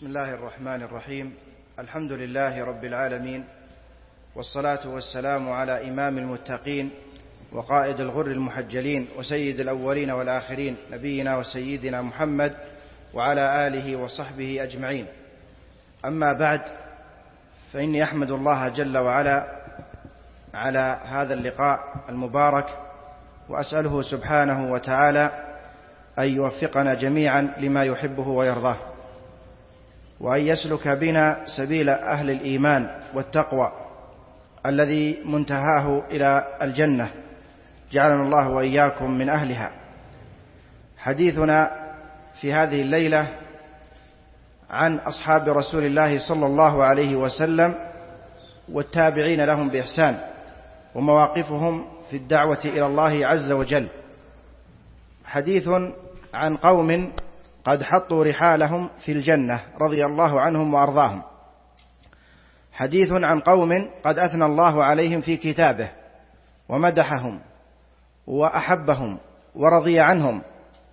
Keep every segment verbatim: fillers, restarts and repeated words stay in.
بسم الله الرحمن الرحيم. الحمد لله رب العالمين، والصلاة والسلام على إمام المتقين وقائد الغر المحجلين وسيد الأولين والآخرين، نبينا وسيدنا محمد وعلى آله وصحبه أجمعين. أما بعد، فإني أحمد الله جل وعلا على هذا اللقاء المبارك، وأسأله سبحانه وتعالى أن يوفقنا جميعا لما يحبه ويرضاه، وأن يسلك بنا سبيل أهل الإيمان والتقوى الذي منتهاه إلى الجنة، جعلنا الله وإياكم من أهلها. حديثنا في هذه الليلة عن أصحاب رسول الله صلى الله عليه وسلم والتابعين لهم بإحسان، ومواقفهم في الدعوة إلى الله عز وجل. حديث عن قوم قد حطوا رحالهم في الجنة رضي الله عنهم وأرضاهم. حديث عن قوم قد أثنى الله عليهم في كتابه ومدحهم وأحبهم ورضي عنهم،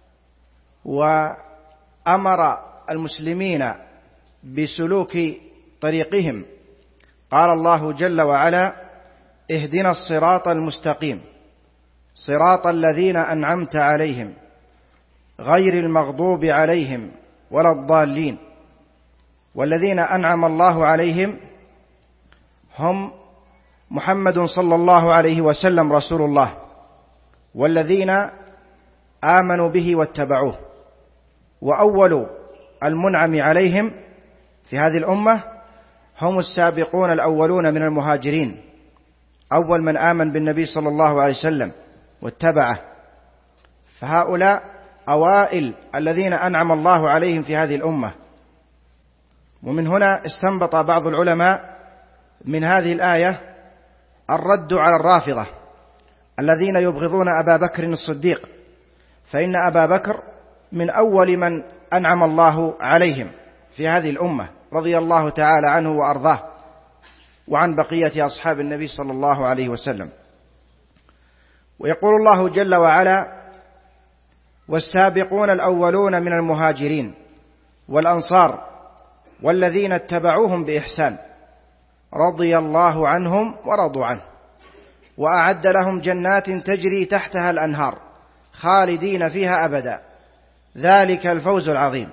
وأمر المسلمين بسلوك طريقهم. قال الله جل وعلا: اهدنا الصراط المستقيم صراط الذين أنعمت عليهم غير المغضوب عليهم ولا الضالين. والذين أنعم الله عليهم هم محمد صلى الله عليه وسلم رسول الله، والذين آمنوا به واتبعوه. وأول المنعم عليهم في هذه الأمة هم السابقون الأولون من المهاجرين، أول من آمن بالنبي صلى الله عليه وسلم واتبعه. فهؤلاء أوائل الذين أنعم الله عليهم في هذه الأمة. ومن هنا استنبط بعض العلماء من هذه الآية الرد على الرافضة الذين يبغضون أبا بكر الصديق، فإن أبا بكر من أول من أنعم الله عليهم في هذه الأمة رضي الله تعالى عنه وأرضاه، وعن بقية أصحاب النبي صلى الله عليه وسلم. ويقول الله جل وعلا: والسابقون الأولون من المهاجرين والأنصار والذين اتبعوهم بإحسان رضي الله عنهم ورضوا عنه وأعد لهم جنات تجري تحتها الأنهار خالدين فيها أبدا ذلك الفوز العظيم.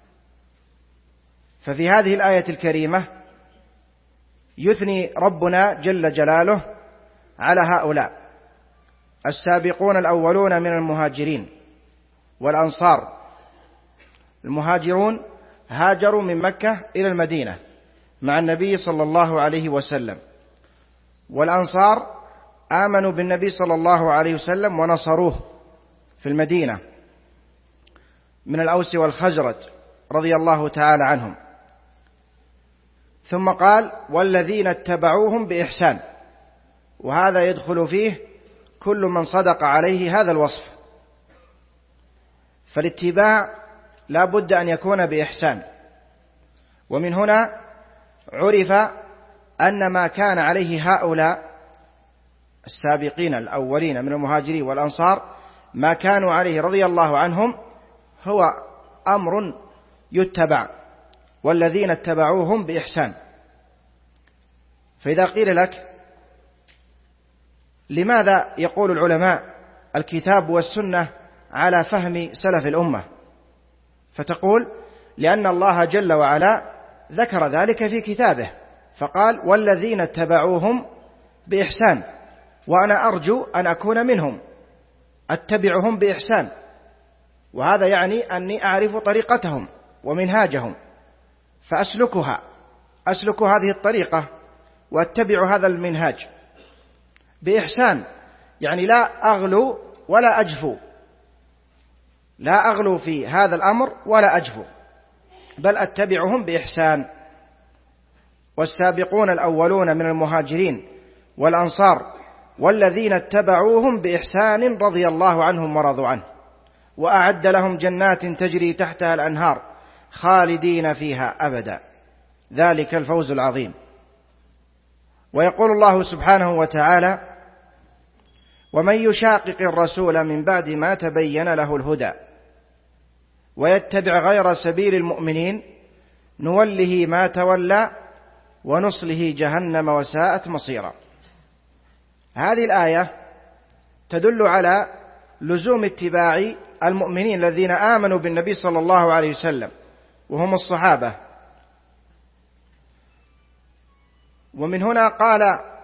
ففي هذه الآية الكريمة يثني ربنا جل جلاله على هؤلاء السابقون الأولون من المهاجرين والأنصار. المهاجرون هاجروا من مكة إلى المدينة مع النبي صلى الله عليه وسلم، والأنصار آمنوا بالنبي صلى الله عليه وسلم ونصروه في المدينة من الأوس والخزرج رضي الله تعالى عنهم. ثم قال: والذين اتبعوهم بإحسان، وهذا يدخل فيه كل من صدق عليه هذا الوصف. فالاتباع لا بد أن يكون بإحسان. ومن هنا عرف أن ما كان عليه هؤلاء السابقين الأولين من المهاجرين والأنصار، ما كانوا عليه رضي الله عنهم، هو أمر يتبع، والذين اتبعوهم بإحسان. فإذا قيل لك لماذا يقول العلماء الكتاب والسنة على فهم سلف الأمة، فتقول: لأن الله جل وعلا ذكر ذلك في كتابه، فقال: والذين اتبعوهم بإحسان، وأنا أرجو أن أكون منهم، أتبعهم بإحسان. وهذا يعني أني أعرف طريقتهم ومنهاجهم، فأسلكها أسلك هذه الطريقة وأتبع هذا المنهاج بإحسان، يعني لا أغلو ولا أجفو، لا أغلو في هذا الأمر ولا أجفو، بل أتبعهم بإحسان. والسابقون الأولون من المهاجرين والأنصار والذين اتبعوهم بإحسان رضي الله عنهم ورضوا عنه وأعد لهم جنات تجري تحتها الأنهار خالدين فيها أبدا ذلك الفوز العظيم. ويقول الله سبحانه وتعالى: ومن يشاقق الرسول من بعد ما تبين له الهدى ويتبع غير سبيل المؤمنين نوله ما تولى ونصله جهنم وساءت مصيرا. هذه الآية تدل على لزوم اتباع المؤمنين الذين آمنوا بالنبي صلى الله عليه وسلم وهم الصحابة. ومن هنا قال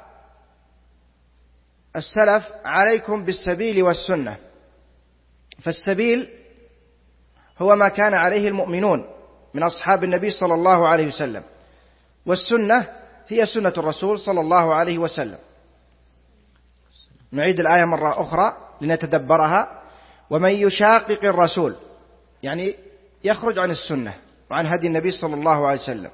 السلف: عليكم بالسبيل والسنة. فالسبيل هو ما كان عليه المؤمنون من أصحاب النبي صلى الله عليه وسلم، والسنة هي سنة الرسول صلى الله عليه وسلم. نعيد الآية مرة أخرى لنتدبرها: ومن يشاقق الرسول، يعني يخرج عن السنة وعن هدي النبي صلى الله عليه وسلم.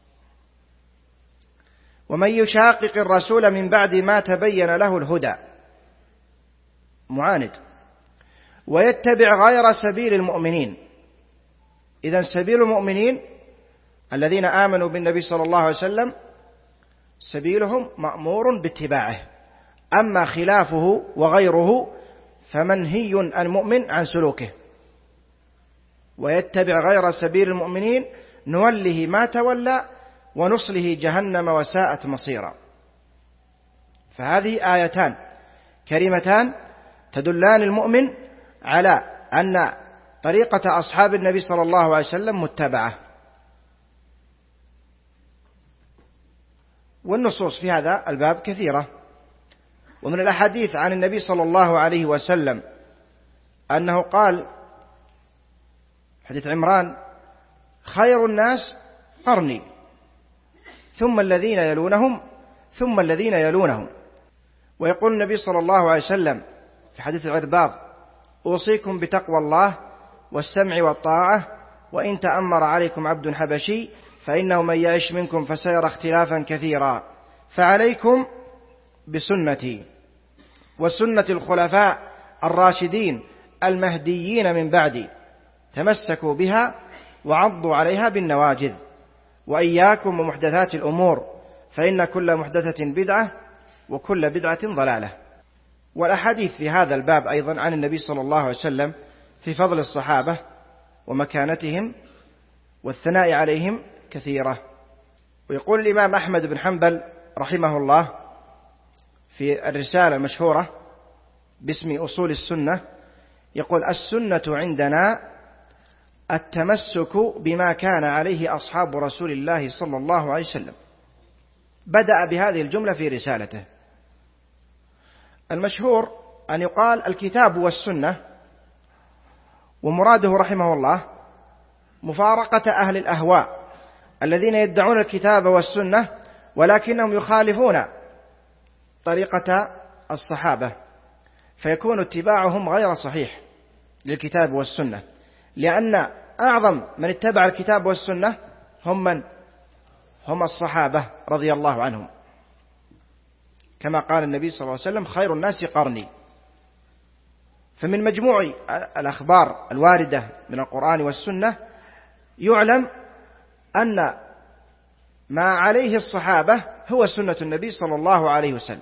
ومن يشاقق الرسول من بعد ما تبين له الهدى، معاند، ويتبع غير سبيل المؤمنين. إذن سبيل المؤمنين الذين آمنوا بالنبي صلى الله عليه وسلم سبيلهم مأمور باتباعه، أما خلافه وغيره فمنهي المؤمن عن سلوكه. ويتبع غير سبيل المؤمنين نوله ما تولى ونصله جهنم وساءت مصيرا. فهذه آيتان كريمتان تدلان المؤمن على أن طريقة أصحاب النبي صلى الله عليه وسلم متبعة. والنصوص في هذا الباب كثيرة، ومن الأحاديث عن النبي صلى الله عليه وسلم أنه قال، حديث عمران: خير الناس قرني ثم الذين يلونهم ثم الذين يلونهم. ويقول النبي صلى الله عليه وسلم في حديث العرباض: أوصيكم بتقوى الله والسمع والطاعة وإن تأمر عليكم عبد حبشي فإنه من يعش منكم فسيرى اختلافا كثيرا فعليكم بسنتي وسنة الخلفاء الراشدين المهديين من بعدي تمسكوا بها وعضوا عليها بالنواجذ وإياكم ومحدثات الأمور فإن كل محدثة بدعة وكل بدعة ضلالة. والأحاديث في هذا الباب أيضا عن النبي صلى الله عليه وسلم في فضل الصحابة ومكانتهم والثناء عليهم كثيرة. ويقول الإمام أحمد بن حنبل رحمه الله في الرسالة المشهورة باسم أصول السنة، يقول: السنة عندنا التمسك بما كان عليه أصحاب رسول الله صلى الله عليه وسلم. بدأ بهذه الجملة في رسالته. المشهور أن يقال الكتاب والسنة، ومراده رحمه الله مفارقة أهل الأهواء الذين يدعون الكتاب والسنة ولكنهم يخالفون طريقة الصحابة، فيكون اتباعهم غير صحيح للكتاب والسنة، لأن أعظم من اتبع الكتاب والسنة هم من هم الصحابة رضي الله عنهم، كما قال النبي صلى الله عليه وسلم: خير الناس قرني. فمن مجموع الأخبار الواردة من القرآن والسنة يعلم أن ما عليه الصحابة هو سنة النبي صلى الله عليه وسلم.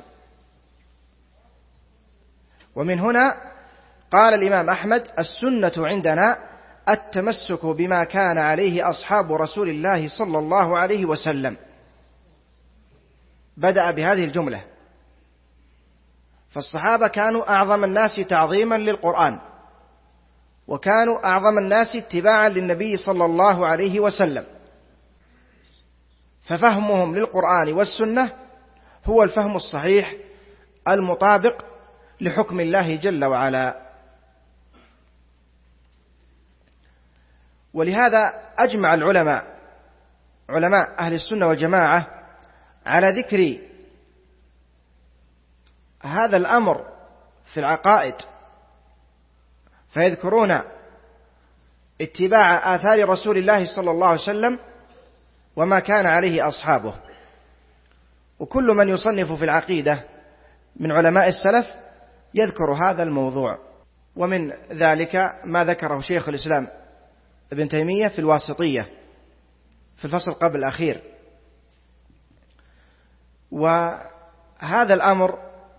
ومن هنا قال الإمام أحمد: السنة عندنا التمسك بما كان عليه أصحاب رسول الله صلى الله عليه وسلم. بدأ بهذه الجملة، فالصحابة كانوا أعظم الناس تعظيما للقرآن، وكانوا أعظم الناس اتباعا للنبي صلى الله عليه وسلم، ففهمهم للقرآن والسنة هو الفهم الصحيح المطابق لحكم الله جل وعلا. ولهذا أجمع العلماء علماء أهل السنة والجماعة على ذكر هذا الأمر في العقائد، فيذكرون اتباع آثار رسول الله صلى الله عليه وسلم وما كان عليه أصحابه. وكل من يصنف في العقيدة من علماء السلف يذكر هذا الموضوع، ومن ذلك ما ذكره شيخ الإسلام ابن تيمية في الواسطية في الفصل قبل الأخير. وهذا الأمر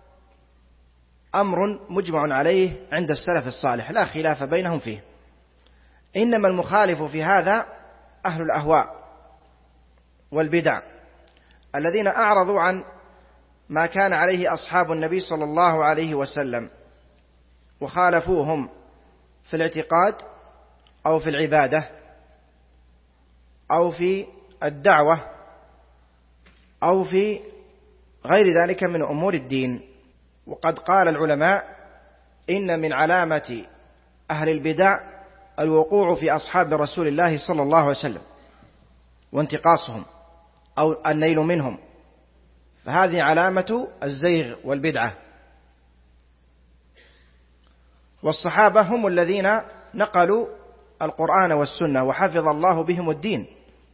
أمر مجمع عليه عند السلف الصالح، لا خلاف بينهم فيه، إنما المخالف في هذا أهل الأهواء والبدع الذين أعرضوا عن ما كان عليه أصحاب النبي صلى الله عليه وسلم وخالفوهم في الاعتقاد أو في العبادة أو في الدعوة أو في غير ذلك من أمور الدين. وقد قال العلماء إن من علامة أهل البدع الوقوع في أصحاب رسول الله صلى الله عليه وسلم وانتقاصهم أو النيل منهم، فهذه علامة الزيغ والبدعة. والصحابة هم الذين نقلوا القرآن والسنة وحفظ الله بهم الدين،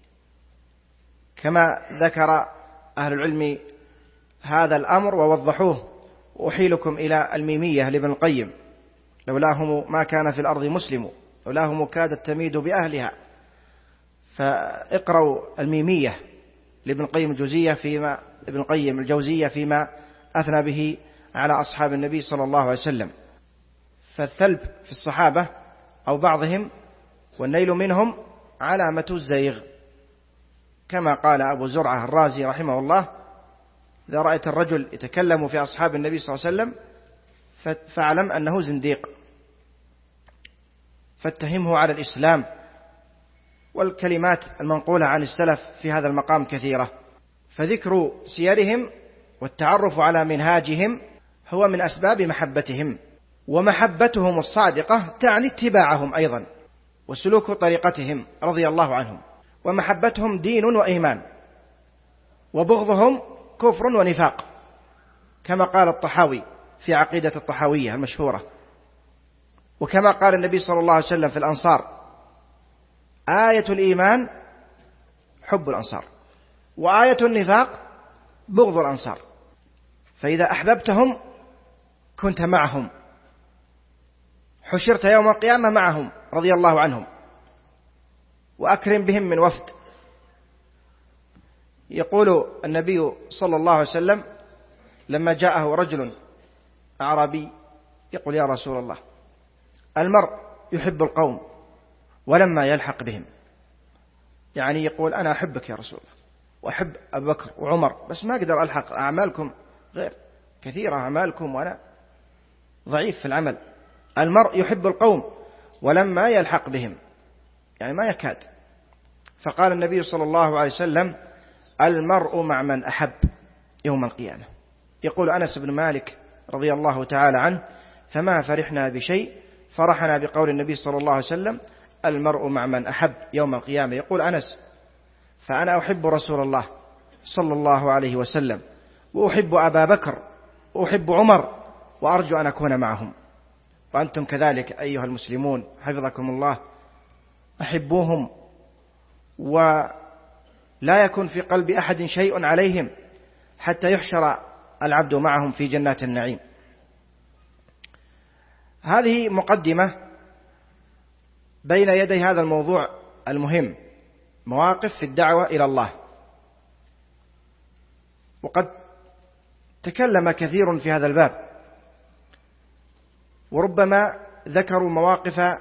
كما ذكر أهل العلم هذا الأمر ووضحوه. وأحيلكم إلى الميمية لابن القيم: لولاهم ما كان في الأرض مسلم، لولاهم كادت تميد بأهلها. فاقرأوا الميمية لابن القيم الجوزية فيما ابن القيم الجوزية فيما أثنى به على أصحاب النبي صلى الله عليه وسلم. فالثلب في الصحابة أو بعضهم والنيل منهم علامة الزيغ، كما قال أبو زرعة الرازي رحمه الله: إذا رأيت الرجل يتكلم في أصحاب النبي صلى الله عليه وسلم فاعلم أنه زنديق، فاتهمه على الإسلام. والكلمات المنقولة عن السلف في هذا المقام كثيرة، فذكر سيرهم والتعرف على منهاجهم هو من أسباب محبتهم. ومحبتهم الصادقة تعني اتباعهم أيضا وسلوك طريقتهم رضي الله عنهم. ومحبتهم دين وإيمان، وبغضهم كفر ونفاق، كما قال الطحاوي في عقيدة الطحاوية المشهورة. وكما قال النبي صلى الله عليه وسلم في الأنصار: آية الإيمان حب الأنصار، وآية النفاق بغض الأنصار. فإذا أحببتهم كنت معهم، حشرت يوم القيامة معهم رضي الله عنهم. وأكرم بهم من وفد. يقول النبي صلى الله عليه وسلم لما جاءه رجل أعرابي يقول: يا رسول الله، المرء يحب القوم ولما يلحق بهم. يعني يقول: أنا أحبك يا رسول الله وأحب أبو بكر وعمر، بس ما أقدر ألحق، أعمالكم غير كثيرة، أعمالكم وأنا ضعيف في العمل. المرء يحب القوم ولما يلحق بهم، يعني ما يكاد. فقال النبي صلى الله عليه وسلم: المرء مع من أحب يوم القيامة. يقول أنس بن مالك رضي الله تعالى عنه: فما فرحنا بشيء فرحنا بقول النبي صلى الله عليه وسلم: المرء مع من أحب يوم القيامة. يقول أنس: فأنا أحب رسول الله صلى الله عليه وسلم، وأحب أبا بكر، وأحب عمر، وأرجو أن أكون معهم. وأنتم كذلك أيها المسلمون حفظكم الله، أحبوهم ولا يكن في قلب أحد شيء عليهم حتى يحشر العبد معهم في جنات النعيم. هذه مقدمة بين يدي هذا الموضوع المهم، مواقف في الدعوة إلى الله. وقد تكلم كثير في هذا الباب، وربما ذكروا مواقف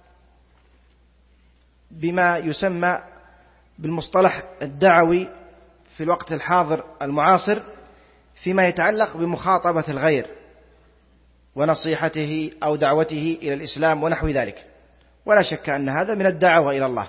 بما يسمى بالمصطلح الدعوي في الوقت الحاضر المعاصر فيما يتعلق بمخاطبة الغير ونصيحته أو دعوته إلى الإسلام ونحو ذلك. ولا شك أن هذا من الدعوة إلى الله،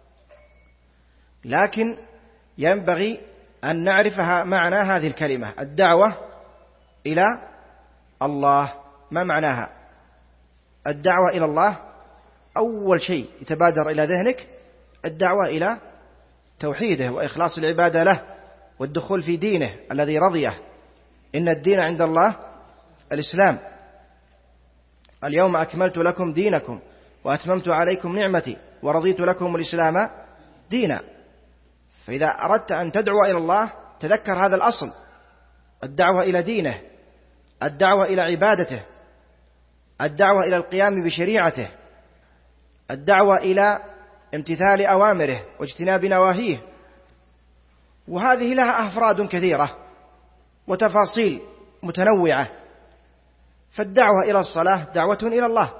لكن ينبغي أن نعرفها معنى هذه الكلمة الدعوة إلى الله. ما معناها؟ الدعوة إلى الله أول شيء يتبادر إلى ذهنك الدعوة إلى توحيده وإخلاص العبادة له والدخول في دينه الذي رضيه. إن الدين عند الله الإسلام، اليوم أكملت لكم دينكم وأتممت عليكم نعمتي ورضيت لكم الإسلام دينا. فإذا أردت أن تدعو إلى الله تذكر هذا الأصل، الدعوة إلى دينه، الدعوة إلى عبادته، الدعوة إلى القيام بشريعته، الدعوة إلى امتثال أوامره واجتناب نواهيه. وهذه لها أفراد كثيرة وتفاصيل متنوعة. فالدعوة إلى الصلاة دعوة إلى الله،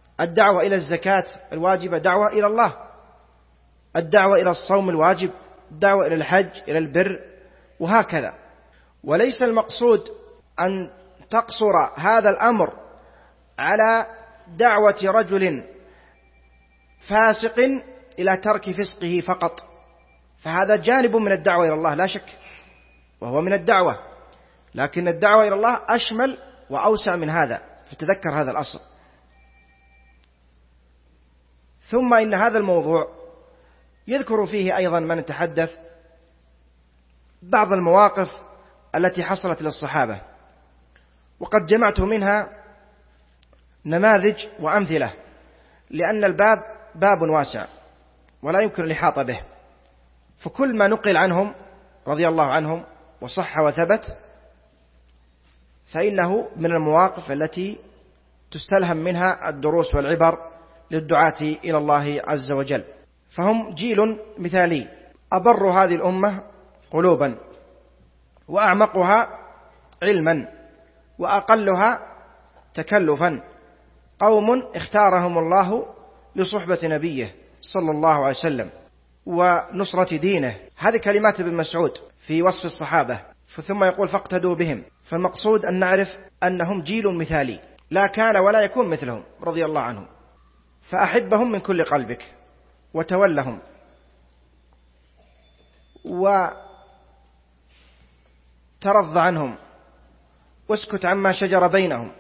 الدعوة إلى الزكاة الواجبة دعوة إلى الله، الدعوة إلى الصوم الواجب الدعوة إلى الحج، إلى البر، وهكذا. وليس المقصود أن تقصر هذا الأمر على دعوة رجل فاسق إلى ترك فسقه فقط، فهذا جانب من الدعوة إلى الله لا شك، وهو من الدعوة، لكن الدعوة إلى الله أشمل وأوسع من هذا، فتذكر هذا الأصل. ثم إن هذا الموضوع يذكر فيه أيضا من يتحدث بعض المواقف التي حصلت للصحابة، وقد جمعت منها نماذج وأمثلة، لأن الباب باب واسع ولا يمكن الإحاطة به، فكل ما نقل عنهم رضي الله عنهم وصح وثبت فإنه من المواقف التي تستلهم منها الدروس والعبر للدعاة إلى الله عز وجل. فهم جيل مثالي، أبر هذه الأمة قلوبا، وأعمقها علما، وأقلها تكلفا، قوم اختارهم الله لصحبة نبيه صلى الله عليه وسلم ونصرة دينه. هذه كلمات ابن مسعود في وصف الصحابة، ثم يقول فاقتدوا بهم. فالمقصود أن نعرف أنهم جيل مثالي لا كان ولا يكون مثلهم رضي الله عنهم، فأحبهم من كل قلبك وتولهم وترضى عنهم واسكت عما شجر بينهم،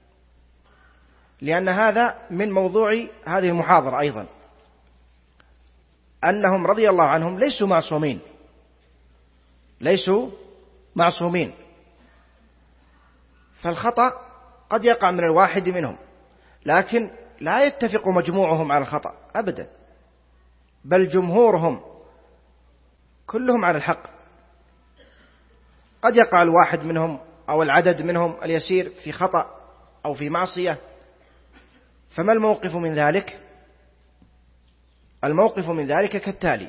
لأن هذا من موضوع هذه المحاضرة أيضا، أنهم رضي الله عنهم ليسوا معصومين، ليسوا معصومين، فالخطأ قد يقع من الواحد منهم، لكن لا يتفق مجموعهم على الخطأ أبدا، بل جمهورهم كلهم على الحق. قد يقع الواحد منهم أو العدد منهم اليسير في خطأ أو في معصية، فما الموقف من ذلك؟ الموقف من ذلك كالتالي: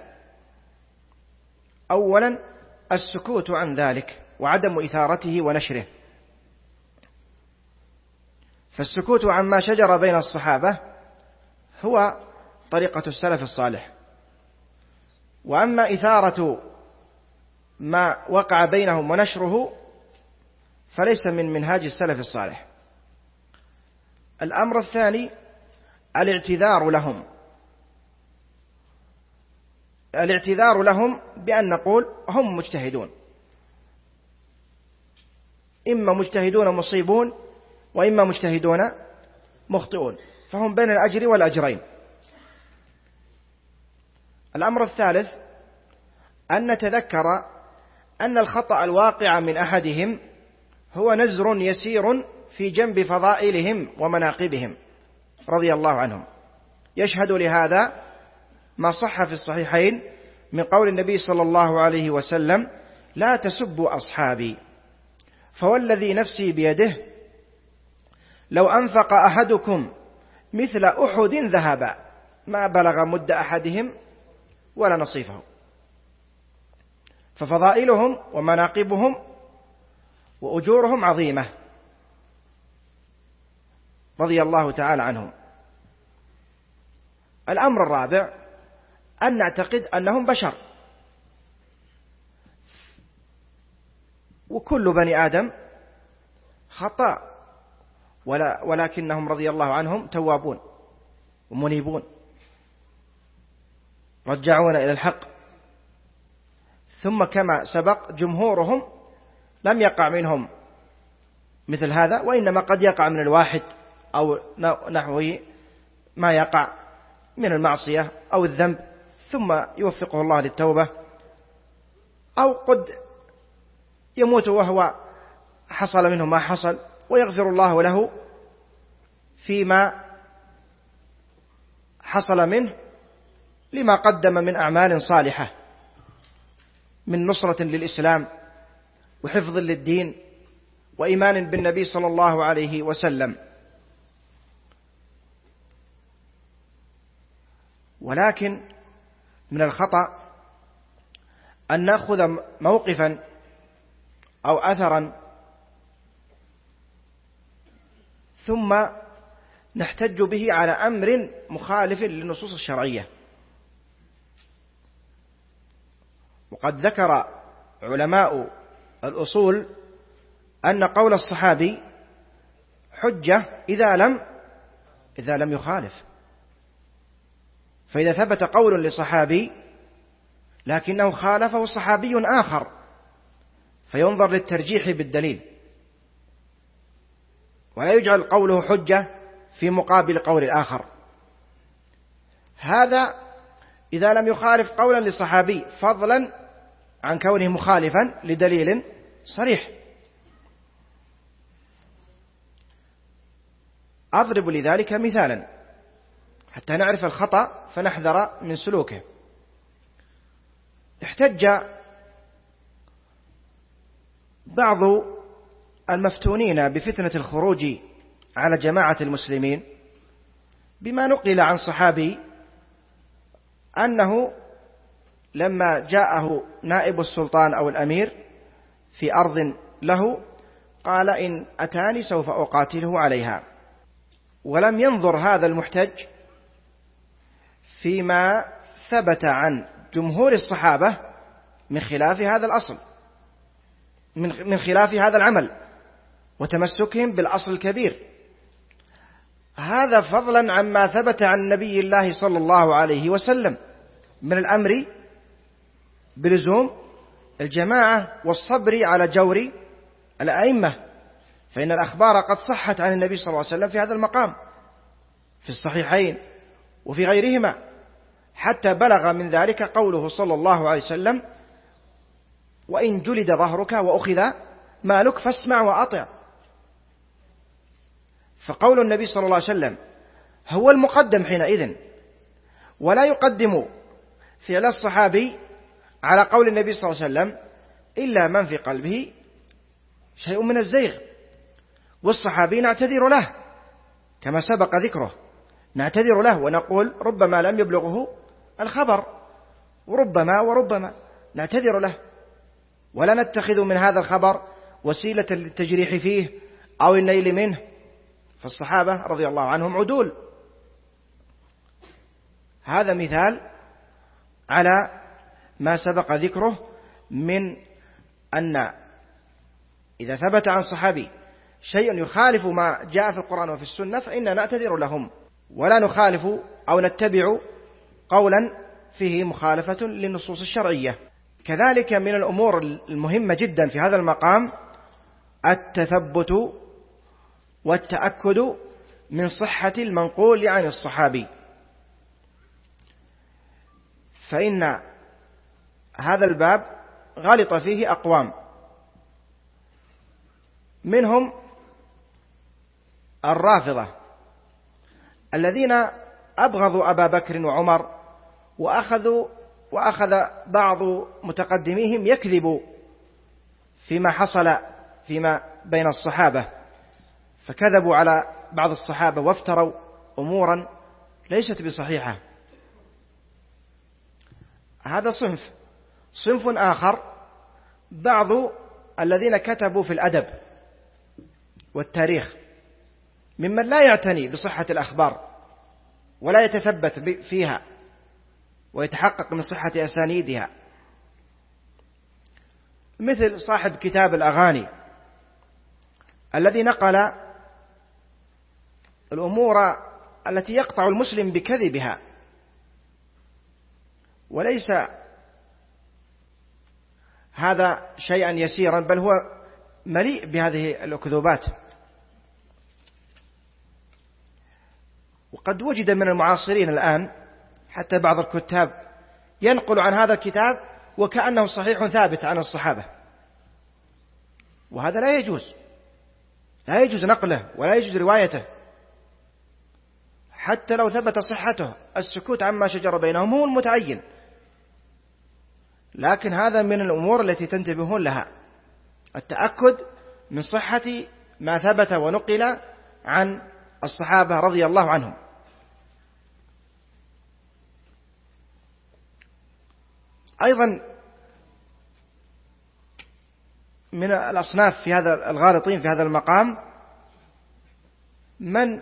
أولا السكوت عن ذلك وعدم إثارته ونشره، فالسكوت عما شجر بين الصحابة هو طريقة السلف الصالح، وأما إثارة ما وقع بينهم ونشره فليس من منهاج السلف الصالح. الأمر الثاني الاعتذار لهم، الاعتذار لهم بأن نقول هم مجتهدون، إما مجتهدون مصيبون وإما مجتهدون مخطئون، فهم بين الأجر والأجرين. الأمر الثالث أن نتذكر أن الخطأ الواقع من أحدهم هو نزر يسير في جنب فضائلهم ومناقبهم رضي الله عنهم. يشهد لهذا ما صح في الصحيحين من قول النبي صلى الله عليه وسلم: لا تسبوا أصحابي، فوالذي نفسي بيده لو أنفق أحدكم مثل أحد ذهبا ما بلغ مد أحدهم ولا نصيفه. ففضائلهم ومناقبهم وأجورهم عظيمة رضي الله تعالى عنهم. الأمر الرابع أن نعتقد أنهم بشر، وكل بني آدم خطأ، ولا ولكنهم رضي الله عنهم توابون ومنيبون رجعون إلى الحق. ثم كما سبق جمهورهم لم يقع منهم مثل هذا، وإنما قد يقع من الواحد أو نحوه ما يقع من المعصية أو الذنب، ثم يوفقه الله للتوبة، أو قد يموت وهو حصل منه ما حصل ويغفر الله له فيما حصل منه لما قدم من أعمال صالحة من نصرة للإسلام وحفظ للدين وإيمان بالنبي صلى الله عليه وسلم. ولكن من الخطأ أن نأخذ موقفا أو أثرا ثم نحتج به على أمر مخالف للنصوص الشرعية، وقد ذكر علماء الأصول أن قول الصحابي حجة إذا لم إذا لم يخالف. فإذا ثبت قول لصحابي لكنه خالفه صحابي آخر فينظر للترجيح بالدليل، ولا يجعل قوله حجة في مقابل قول الآخر. هذا إذا لم يخالف قولا لصحابي، فضلا عن كونه مخالفا لدليل صريح. أضرب لذلك مثالا حتى نعرف الخطأ فنحذر من سلوكه. احتج بعض المفتونين بفتنة الخروج على جماعة المسلمين بما نقل عن صحابي أنه لما جاءه نائب السلطان أو الأمير في أرض له قال إن أتاني سوف أقاتله عليها، ولم ينظر هذا المحتج فيما ثبت عن جمهور الصحابة من خلاف هذا الأصل، من خلاف هذا العمل وتمسكهم بالأصل الكبير. هذا فضلا عما ثبت عن نبي الله صلى الله عليه وسلم من الأمر بلزوم الجماعة والصبر على جور الأئمة، فإن الأخبار قد صحت عن النبي صلى الله عليه وسلم في هذا المقام في الصحيحين وفي غيرهما، حتى بلغ من ذلك قوله صلى الله عليه وسلم وإن جلد ظهرك وأخذ مالك فاسمع وأطع. فقول النبي صلى الله عليه وسلم هو المقدم حينئذ، ولا يقدم فعل الصحابي على قول النبي صلى الله عليه وسلم إلا من في قلبه شيء من الزيغ. والصحابي نعتذر له كما سبق ذكره، نعتذر له ونقول ربما لم يبلغه الخبر، وربما وربما نعتذر له، ولا نتخذ من هذا الخبر وسيلة للتجريح فيه أو النيل منه، فالصحابة رضي الله عنهم عدول. هذا مثال على ما سبق ذكره من أن إذا ثبت عن صحابي شيء يخالف ما جاء في القرآن وفي السنة فإننا نعتذر لهم، ولا نخالف أو نتبع قولا فيه مخالفة للنصوص الشرعية. كذلك من الأمور المهمة جدا في هذا المقام التثبت والتأكد من صحة المنقول عن الصحابي، فإن هذا الباب غلط فيه أقوام، منهم الرافضة الذين أبغضوا أبا بكر وعمر، وأخذوا وأخذ بعض متقدميهم يكذب فيما حصل فيما بين الصحابة، فكذبوا على بعض الصحابة وافتروا أمورا ليست بصحيحة. هذا صنف. صنف آخر بعض الذين كتبوا في الأدب والتاريخ ممن لا يعتني بصحة الأخبار ولا يتثبت فيها ويتحقق من صحة أسانيدها، مثل صاحب كتاب الأغاني الذي نقل الأمور التي يقطع المسلم بكذبها، وليس هذا شيئا يسيرا بل هو مليء بهذه الأكذوبات. وقد وجد من المعاصرين الآن حتى بعض الكتاب ينقل عن هذا الكتاب وكأنه صحيح ثابت عن الصحابة، وهذا لا يجوز، لا يجوز نقله ولا يجوز روايته حتى لو ثبت صحته. السكوت عما شجر بينهم هو المتعين، لكن هذا من الأمور التي تنتبهون لها، التأكد من صحة ما ثبت ونقل عن الصحابة رضي الله عنهم. أيضا من الأصناف في هذا الغالطين في هذا المقام من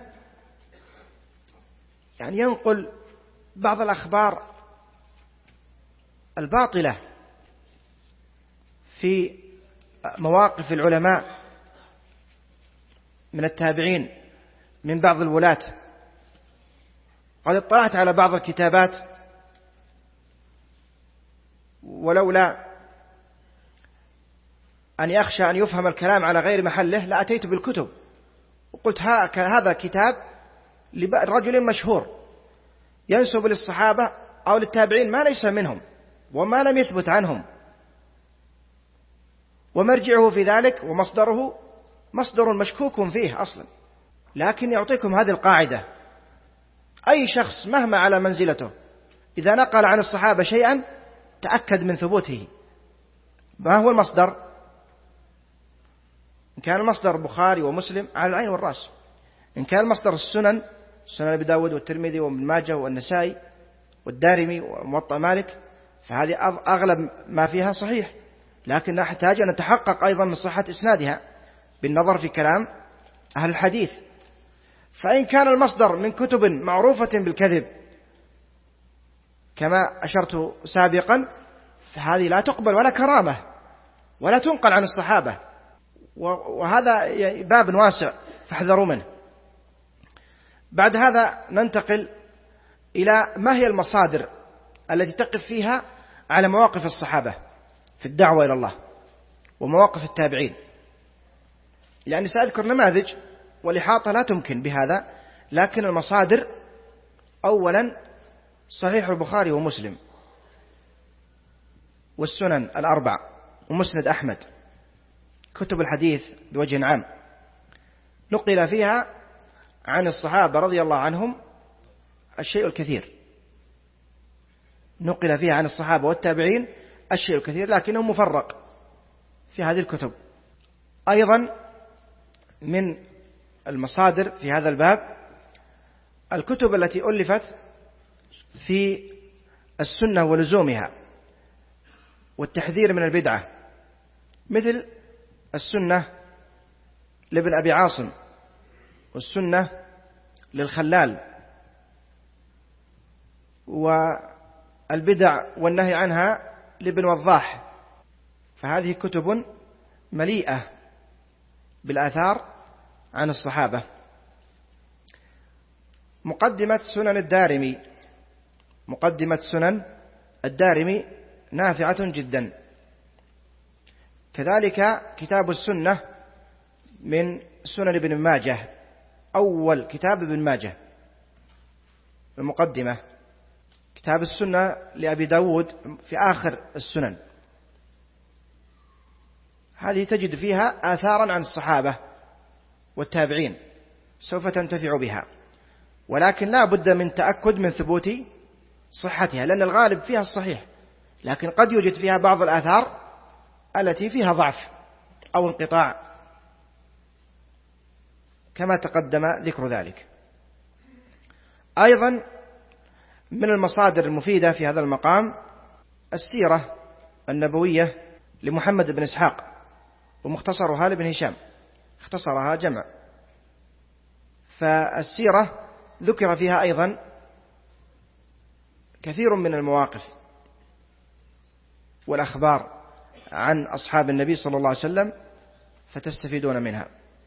يعني ينقل بعض الأخبار الباطلة في مواقف العلماء من التابعين من بعض الولاة. قد اطلعت على بعض الكتابات، ولولا أن يخشى أن يفهم الكلام على غير محله لأتيت بالكتب وقلت هذا كتاب لرجل مشهور ينسب للصحابة أو للتابعين ما ليس منهم وما لم يثبت عنهم، ومرجعه في ذلك ومصدره مصدر مشكوك فيه أصلا. لكن يعطيكم هذه القاعدة: أي شخص مهما على منزلته إذا نقل عن الصحابة شيئا تأكد من ثبوته. ما هو المصدر؟ إن كان المصدر البخاري ومسلم على العين والرأس، إن كان المصدر السنن سنن أبي داود والترمذي وابن ماجه والنسائي والدارمي وموطأ مالك، فهذه أغلب ما فيها صحيح، لكن نحتاج أن نتحقق أيضا من صحة إسنادها بالنظر في كلام أهل الحديث. فإن كان المصدر من كتب معروفة بالكذب كما أشرت سابقا فهذه لا تقبل ولا كرامة ولا تنقل عن الصحابة، وهذا باب واسع فاحذروا منه. بعد هذا ننتقل إلى ما هي المصادر التي تقف فيها على مواقف الصحابة في الدعوة إلى الله ومواقف التابعين، يعني سأذكر نماذج والإحاطة لا تمكن بهذا، لكن المصادر أولا صحيح البخاري ومسلم والسنن الأربع ومسند أحمد، كتب الحديث بوجه عام نقل فيها عن الصحابة رضي الله عنهم الشيء الكثير، نقل فيها عن الصحابة والتابعين الشيء الكثير لكنه مفرق في هذه الكتب. أيضا من المصادر في هذا الباب الكتب التي ألفت في السنة ولزومها والتحذير من البدعة، مثل السنة لابن أبي عاصم والسنة للخلال، والبدع والنهي عنها لابن وضاح. فهذه كتب مليئة بالآثار عن الصحابة. مقدمة سنن الدارمي، مقدمة سنن الدارمي نافعة جدا. كذلك كتاب السنة من سنن ابن ماجه، أول كتاب ابن ماجه المقدمة. كتاب السنة لأبي داود في آخر السنن، هذه تجد فيها آثارا عن الصحابة والتابعين سوف تنتفع بها، ولكن لا بد من تأكد من ثبوت صحتها، لأن الغالب فيها الصحيح، لكن قد يوجد فيها بعض الآثار التي فيها ضعف أو انقطاع كما تقدم ذكر ذلك. أيضا من المصادر المفيدة في هذا المقام السيرة النبوية لمحمد بن إسحاق ومختصرها لابن هشام، اختصرها جمع. فالسيرة ذكر فيها أيضا كثير من المواقف والأخبار عن أصحاب النبي صلى الله عليه وسلم فتستفيدون منها.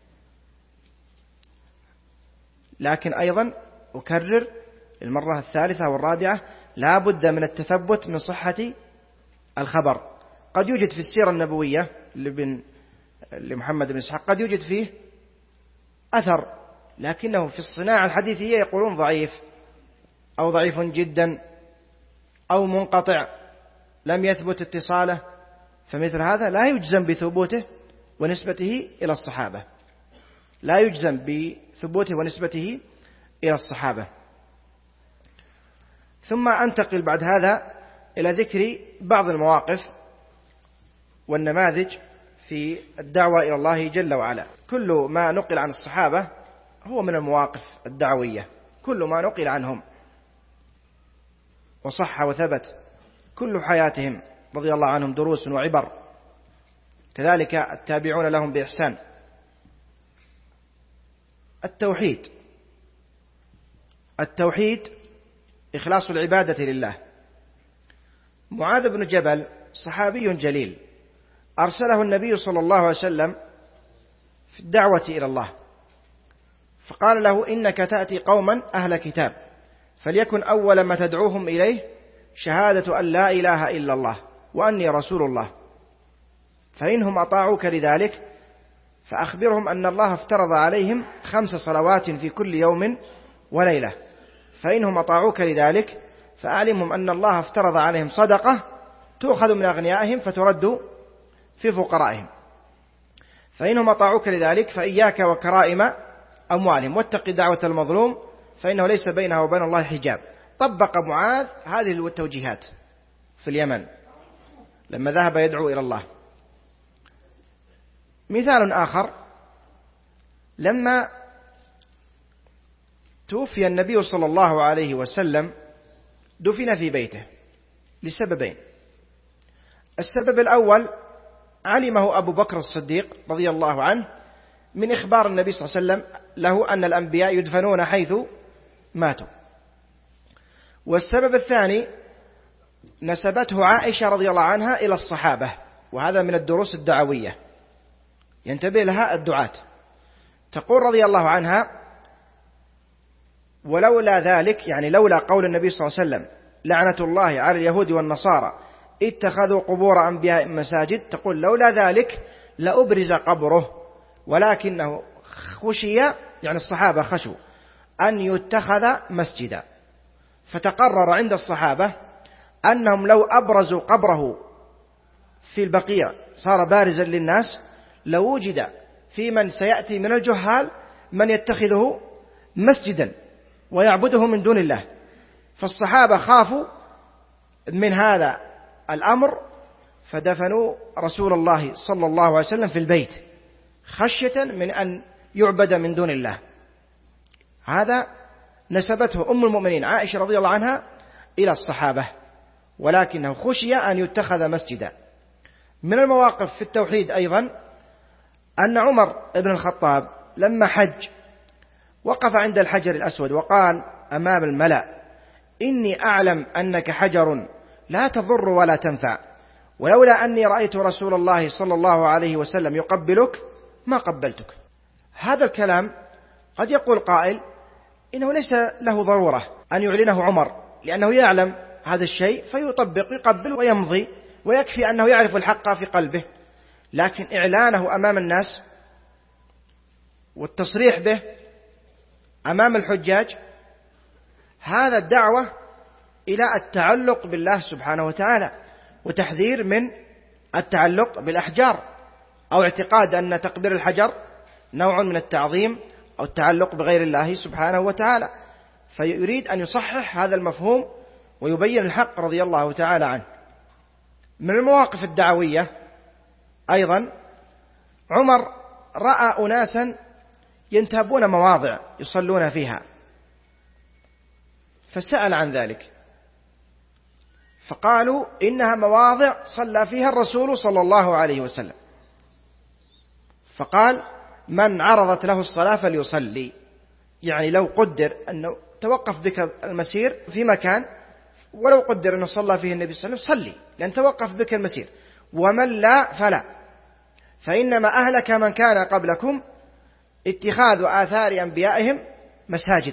لكن أيضا أكرر المرة الثالثة والرابعة لا بد من التثبت من صحة الخبر. قد يوجد في السيرة النبوية لابن لمحمد بن إسحاق قد يوجد فيه أثر، لكنه في الصناعة الحديثية يقولون ضعيف أو ضعيف جدا أو منقطع لم يثبت اتصاله، فمثل هذا لا يجزم بثبوته ونسبته إلى الصحابة، لا يجزم بثبوته ونسبته إلى الصحابة. ثم أنتقل بعد هذا إلى ذكر بعض المواقف والنماذج في الدعوة إلى الله جل وعلا. كل ما نقل عن الصحابة هو من المواقف الدعوية، كل ما نقل عنهم وصح وثبت، كل حياتهم رضي الله عنهم دروس وعبر، كذلك التابعون لهم بإحسان. التوحيد، التوحيد إخلاص العبادة لله. معاذ بن جبل صحابي جليل أرسله النبي صلى الله عليه وسلم في الدعوة إلى الله، فقال له: إنك تأتي قوما أهل كتاب، فليكن أول ما تدعوهم إليه شهادة أن لا إله إلا الله وأني رسول الله، فإنهم أطاعوك لذلك فأخبرهم أن الله افترض عليهم خمس صلوات في كل يوم وليلة، فإنهم أطاعوك لذلك فأعلمهم أن الله افترض عليهم صدقة تؤخذ من أغنيائهم فترد في فقرائهم، فإنهم أطاعوك لذلك فإياك وكرائم أموالهم، واتق دعوة المظلوم فإنه ليس بينها وبين الله حجاب. طبق معاذ هذه التوجيهات في اليمن لما ذهب يدعو إلى الله. مثال آخر: لما توفي النبي صلى الله عليه وسلم دفن في بيته لسببين. السبب الأول علمه أبو بكر الصديق رضي الله عنه من إخبار النبي صلى الله عليه وسلم له أن الأنبياء يدفنون حيث ماتوا. والسبب الثاني نسبته عائشة رضي الله عنها إلى الصحابة، وهذا من الدروس الدعوية ينتبه لها الدعاة. تقول رضي الله عنها: ولولا ذلك، يعني لولا قول النبي صلى الله عليه وسلم لعنة الله على اليهود والنصارى اتخذوا قبور أنبياء مساجد، تقول لولا ذلك لأبرز قبره، ولكنه خشي، يعني الصحابة خشوا أن يتخذ مسجدا، فتقرر عند الصحابة أنهم لو أبرزوا قبره في البقيع صار بارزا للناس لوجد في من سيأتي من الجهال من يتخذه مسجدا ويعبده من دون الله. فالصحابة خافوا من هذا الأمر فدفنوا رسول الله صلى الله عليه وسلم في البيت خشية من أن يعبد من دون الله. هذا نسبته أم المؤمنين عائشة رضي الله عنها إلى الصحابة، ولكنه خشي أن يتخذ مسجدا. من المواقف في التوحيد أيضا أن عمر بن الخطاب لما حج وقف عند الحجر الأسود وقال أمام الملأ: إني أعلم أنك حجر لا تضر ولا تنفع، ولولا أني رأيت رسول الله صلى الله عليه وسلم يقبلك ما قبلتك. هذا الكلام قد يقول قائل إنه ليس له ضرورة أن يعلنه عمر، لأنه يعلم هذا الشيء فيطبق يقبل ويمضي، ويكفي أنه يعرف الحق في قلبه. لكن إعلانه أمام الناس والتصريح به أمام الحجاج هذا الدعوة إلى التعلق بالله سبحانه وتعالى، وتحذير من التعلق بالأحجار، أو اعتقاد أن تقبيل الحجر نوع من التعظيم أو التعلق بغير الله سبحانه وتعالى. فيريد أن يصحح هذا المفهوم ويبين الحق رضي الله تعالى عنه. من المواقف الدعوية أيضا عمر رأى أناسا ينتهبون مواضع يصلون فيها فسأل عن ذلك، فقالوا إنها مواضع صلى فيها الرسول صلى الله عليه وسلم، فقال: من عرضت له الصلاة فليصلي. يعني لو قدر أنه توقف بك المسير في مكان، ولو قدر أنه صلى فيه النبي صلى الله عليه وسلم صلي، لأن توقف بك المسير، ومن لا فلا، فإنما أهلك من كان قبلكم اتخاذ آثار أنبيائهم مساجد.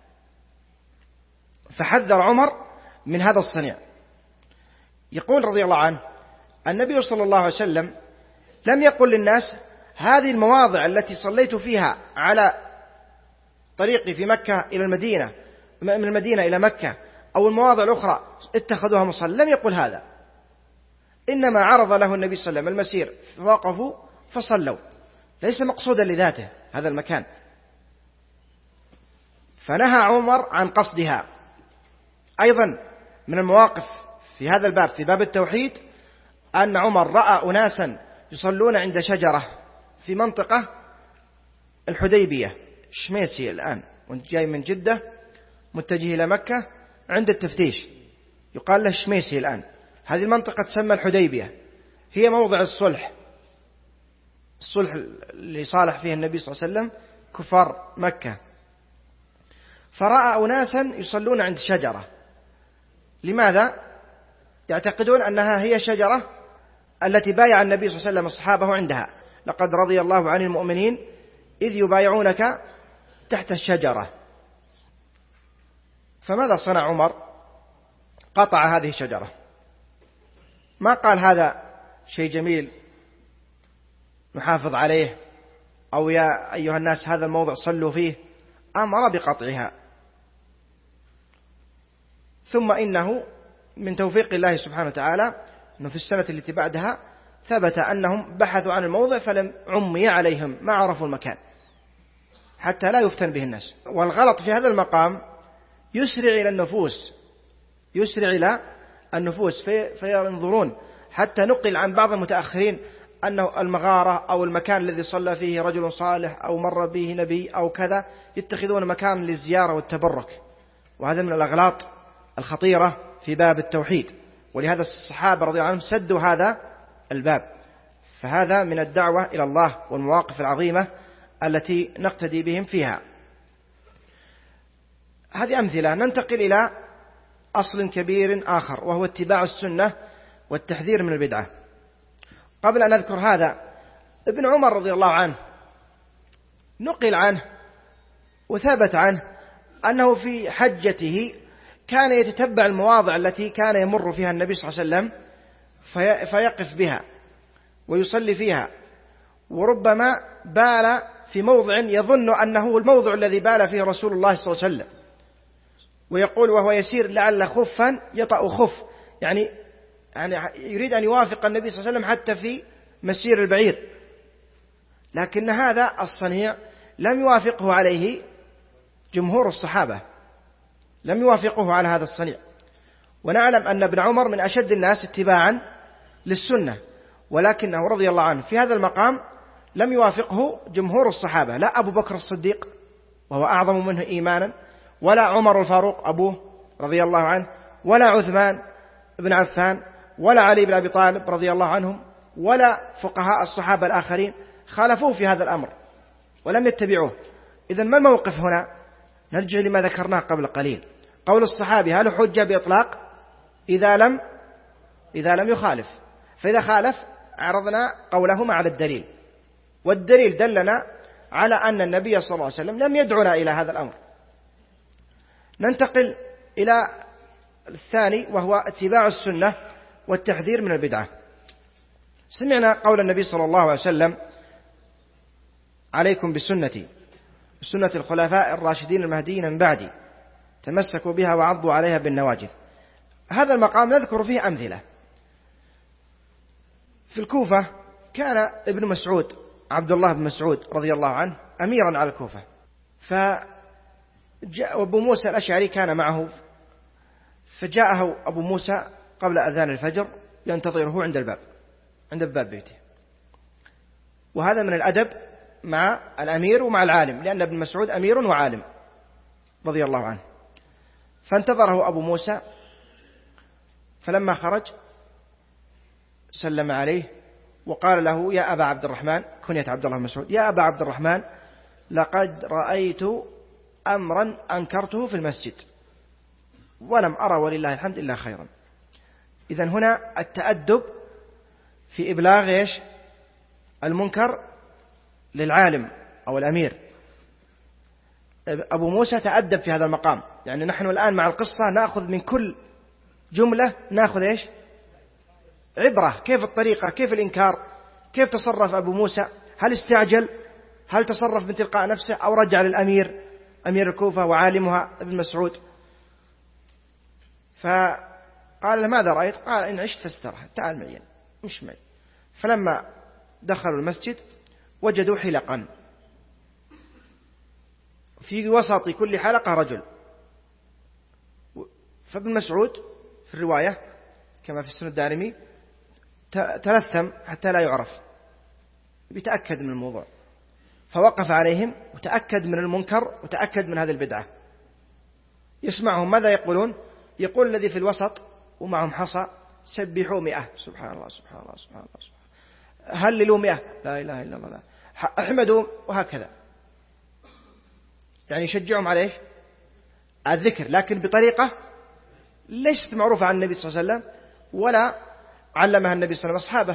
فحذر عمر من هذا الصنيع. يقول رضي الله عنه: النبي صلى الله عليه وسلم لم يقل للناس هذه المواضع التي صليت فيها على طريقي في مكة إلى المدينة، من المدينة إلى مكة، أو المواضع الأخرى اتخذوها مصلى، لم يقل هذا، إنما عرض له النبي صلى الله عليه وسلم المسير فوقفوا فصلوا، ليس مقصودا لذاته هذا المكان. فنهى عمر عن قصدها. أيضا من المواقف في هذا الباب في باب التوحيد أن عمر رأى أناسا يصلون عند شجرة في منطقة الحديبية، شميسي الآن، وانت جاي من جدة متجه إلى مكة عند التفتيش يقال له شميسي الآن. هذه المنطقة تسمى الحديبية، هي موضع الصلح، الصلح اللي صالح فيه النبي صلى الله عليه وسلم كفار مكة. فرأى أناسا يصلون عند شجرة. لماذا؟ يعتقدون أنها هي شجرة التي بايع النبي صلى الله عليه وسلم الصحابة عندها: لقد رضي الله عن المؤمنين إذ يبايعونك تحت الشجرة. فماذا صنع عمر؟ قطع هذه الشجرة، ما قال هذا شيء جميل نحافظ عليه، أو يا أيها الناس هذا الموضع صلوا فيه، أمر بقطعها. ثم إنه من توفيق الله سبحانه وتعالى أنه في السنة التي بعدها ثبت أنهم بحثوا عن الموضع فلم عمي عليهم، ما عرفوا المكان حتى لا يفتن به الناس. والغلط في هذا المقام يسرع إلى النفوس، يسرع إلى النفوس في فينظرون، حتى نقل عن بعض المتأخرين أنه المغارة أو المكان الذي صلى فيه رجل صالح أو مر به نبي أو كذا يتخذون مكان للزيارة والتبرك، وهذا من الأغلاط الخطيرة في باب التوحيد. ولهذا الصحابة رضي الله عنهم سدوا هذا الباب. فهذا من الدعوة إلى الله والمواقف العظيمة التي نقتدي بهم فيها. هذه أمثلة. ننتقل إلى أصل كبير آخر، وهو اتباع السنة والتحذير من البدعة. قبل أن أذكر هذا، ابن عمر رضي الله عنه نقل عنه وثبت عنه أنه في حجته كان يتتبع المواضع التي كان يمر فيها النبي صلى الله عليه وسلم فيقف بها ويصلي فيها، وربما بال في موضع يظن أنه الموضع الذي بال فيه رسول الله صلى الله عليه وسلم، ويقول وهو يسير لعل خفا يطأ خف، يعني يعني يريد أن يوافق النبي صلى الله عليه وسلم حتى في مسير البعير. لكن هذا الصنيع لم يوافقه عليه جمهور الصحابة، لم يوافقه على هذا الصنيع. ونعلم أن ابن عمر من أشد الناس اتباعا للسنة، ولكنه رضي الله عنه في هذا المقام لم يوافقه جمهور الصحابة، لا أبو بكر الصديق وهو أعظم منه إيمانا، ولا عمر الفاروق أبوه رضي الله عنه، ولا عثمان بن عفان، ولا علي بن أبي طالب رضي الله عنهم، ولا فقهاء الصحابة الآخرين، خالفوه في هذا الأمر ولم يتبعوه. إذن ما الموقف هنا؟ نرجع لما ذكرناه قبل قليل. قول الصحابي هل حجة بإطلاق إذا لم إذا لم يخالف، فإذا خالف عرضنا قولهما على الدليل، والدليل دلنا على أن النبي صلى الله عليه وسلم لم يدعنا إلى هذا الأمر. ننتقل إلى الثاني، وهو اتباع السنة والتحذير من البدعة. سمعنا قول النبي صلى الله عليه وسلم: عليكم بسنتي سنة الخلفاء الراشدين المهديين من بعدي، تمسكوا بها وعضوا عليها بالنواجذ. هذا المقام نذكر فيه أمثلة. في الكوفة كان ابن مسعود عبد الله بن مسعود رضي الله عنه أميرا على الكوفة، فجاء أبو موسى الأشعري كان معه، فجاءه أبو موسى قبل أذان الفجر ينتظره عند الباب عند باب بيته. وهذا من الأدب مع الأمير ومع العالم، لأن ابن مسعود أمير وعالم رضي الله عنه. فانتظره أبو موسى، فلما خرج سلم عليه وقال له: يا أبا عبد الرحمن، كنية عبد الله بن مسعود، يا أبا عبد الرحمن، لقد رأيت أمرا أنكرته في المسجد ولم أرى ولله الحمد إلا خيرا. إذن هنا التأدب في إبلاغ إيش؟ المنكر للعالم أو الأمير. أبو موسى تأدب في هذا المقام. يعني نحن الآن مع القصة نأخذ من كل جملة نأخذ إيش؟ عبرة. كيف الطريقة، كيف الإنكار، كيف تصرف أبو موسى، هل استعجل، هل تصرف من تلقاء نفسه، أو رجع للأمير أمير الكوفة وعالمها ابن مسعود. فقال: ماذا رأيت؟ قال: إن عشت فاسترح، تعال معي مش معي. فلما دخلوا المسجد وجدوا حلقا، في وسط كل حلقة رجل. فابن مسعود في الرواية كما في السنة الدارمي تلثم حتى لا يعرف، بيتأكد من الموضوع، فوقف عليهم وتأكد من المنكر وتأكد من هذه البدعة. يسمعهم ماذا يقولون؟ يقول الذي في الوسط ومعهم حصى: سبحوا مئة، سبحان الله سبحان الله سبحان الله سبحان الله، هللوا مئة، لا إله إلا الله، لا أحمدوا، وهكذا. يعني يشجعهم على إيش؟ الذكر، لكن بطريقة ليست معروفة عن النبي صلى الله عليه وسلم، ولا علمها النبي صلى الله عليه وسلم أصحابه.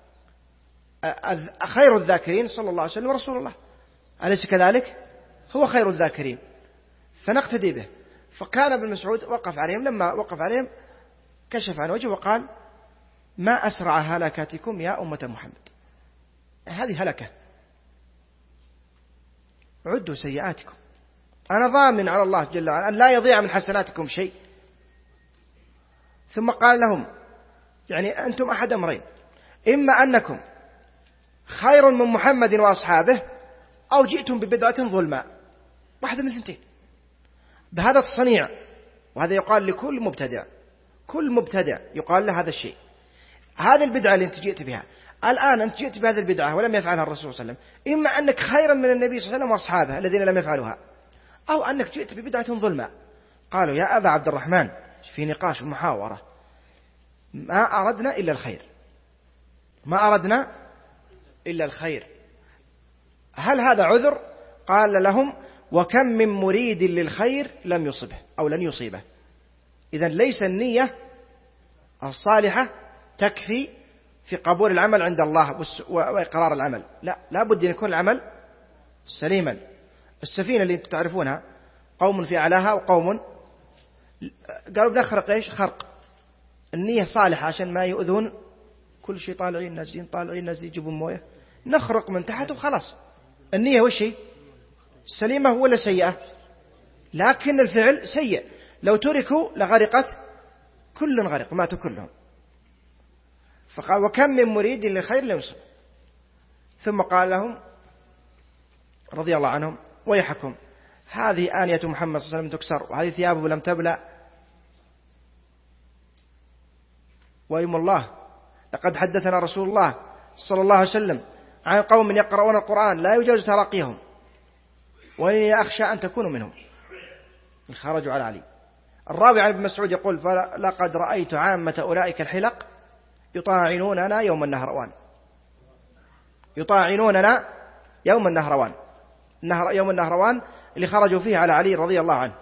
خير الذاكرين صلى الله عليه وسلم ورسول الله، أليس كذلك؟ هو خير الذاكرين فنقتدي به. فكان ابن مسعود وقف عليهم، لما وقف عليهم كشف عن وجهه وقال: ما أسرع هلكاتكم يا أمة محمد. هذه هلكة، عدوا سيئاتكم، أنا ضامن على الله جل وعلا أن لا يضيع من حسناتكم شيء. ثم قال لهم: يعني أنتم أحد أمرين، إما أنكم خير من محمد وأصحابه، أو جئتم ببدعة ظلما، واحدة من اثنتين. بهذا الصنيع، وهذا يقال لكل مبتدع، كل مبتدع يقال له هذا الشيء. هذه البدعة اللي أنت جئت بها الآن، أنت جئت بهذه البدعة ولم يفعلها الرسول صلى الله عليه وسلم، إما أنك خيرا من النبي صلى الله عليه وسلم وأصحابه الذين لم يفعلوها، أو أنك جئت ببدعة ظلما. قالوا: يا أبا عبد الرحمن، في نقاش ومحاورة، ما أردنا إلا الخير، ما أردنا إلا الخير، هل هذا عذر؟ قال لهم: وكم من مريد للخير لم يصبه أو لن يصيبه. إذن ليس النية الصالحة تكفي في قبول العمل عند الله وإقرار العمل، لا، لا بد أن يكون العمل سليما. السفينة اللي تعرفونها، قوم في أعلاها وقوم قالوا بنخرق إيش؟ خرق. النية صالحة عشان ما يؤذون، كل شيء طالعين نازلين طالعين نازلين يجيبون مويه، نخرق من تحت وخلاص. النية وش هي؟ سليمة ولا سيئة؟ لكن الفعل سيء، لو تركوا لغرقت كل غرق، ماتوا كلهم. فقال: وكم من مريد للخير لم يصب. ثم قال لهم رضي الله عنهم: ويحكم، هذه آنية محمد صلى الله عليه وسلم تكسر، وهذه ثيابه لم تبلى، وأيم الله لقد حدثنا رسول الله صلى الله عليه وسلم عن قوم يقرؤون القرآن لا يجوز تراقيهم، وإني أخشى أن تكونوا منهم. خرجوا على علي. الراوي عن ابن مسعود يقول: فلقد رأيت عامة أولئك الحلق يطاعنوننا يوم النهروان، يطاعنوننا يوم النهروان، النهر يوم النهروان اللي خرجوا فيه على علي رضي الله عنه.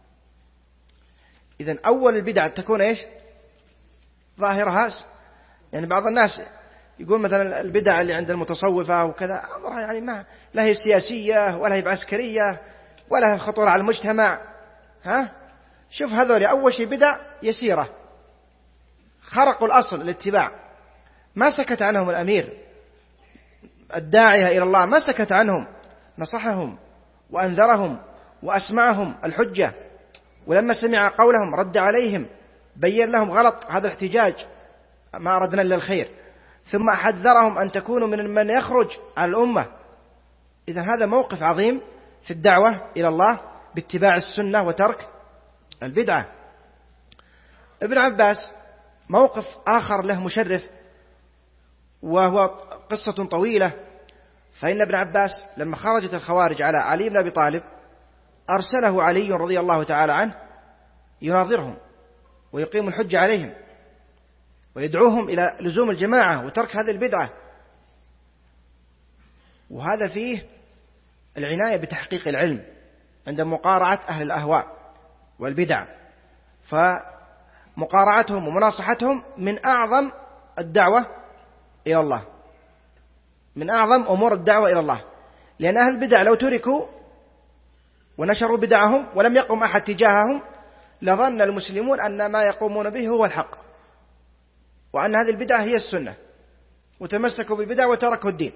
إذن أول البدع تكون إيش؟ ظاهرها، يعني بعض الناس يقول مثلا البدع اللي عند المتصوفة وكذا، يعني ما لا هي سياسية ولا هي عسكرية ولا هي خطورة على المجتمع. ها، شوف هذول أول شيء بدع يسيرة، خرقوا الأصل الاتباع، ما سكت عنهم الأمير الداعية إلى الله، ما سكت عنهم، نصحهم وأنذرهم وأسمعهم الحجة، ولما سمع قولهم رد عليهم، بين لهم غلط هذا الاحتجاج، ما أردنا إلا الخير، ثم حذرهم أن تكونوا من من يخرج على الأمة. إذن هذا موقف عظيم في الدعوة إلى الله باتباع السنة وترك البدعة. ابن عباس موقف آخر له مشرف، وهو قصة طويلة. فإن ابن عباس لما خرجت الخوارج على علي بن أبي طالب، أرسله علي رضي الله تعالى عنه يناظرهم ويقيم الحجة عليهم ويدعوهم إلى لزوم الجماعة وترك هذه البدعة. وهذا فيه العناية بتحقيق العلم عند مقارعة أهل الأهواء والبدع، فمقارعتهم ومناصحتهم من أعظم الدعوة إلى الله، من أعظم أمور الدعوة إلى الله، لأن أهل البدع لو تركوا ونشروا بدعهم ولم يقم أحد تجاههم لظن المسلمون أن ما يقومون به هو الحق، وأن هذه البدعة هي السنة، وتمسكوا بالبدع وتركوا الدين.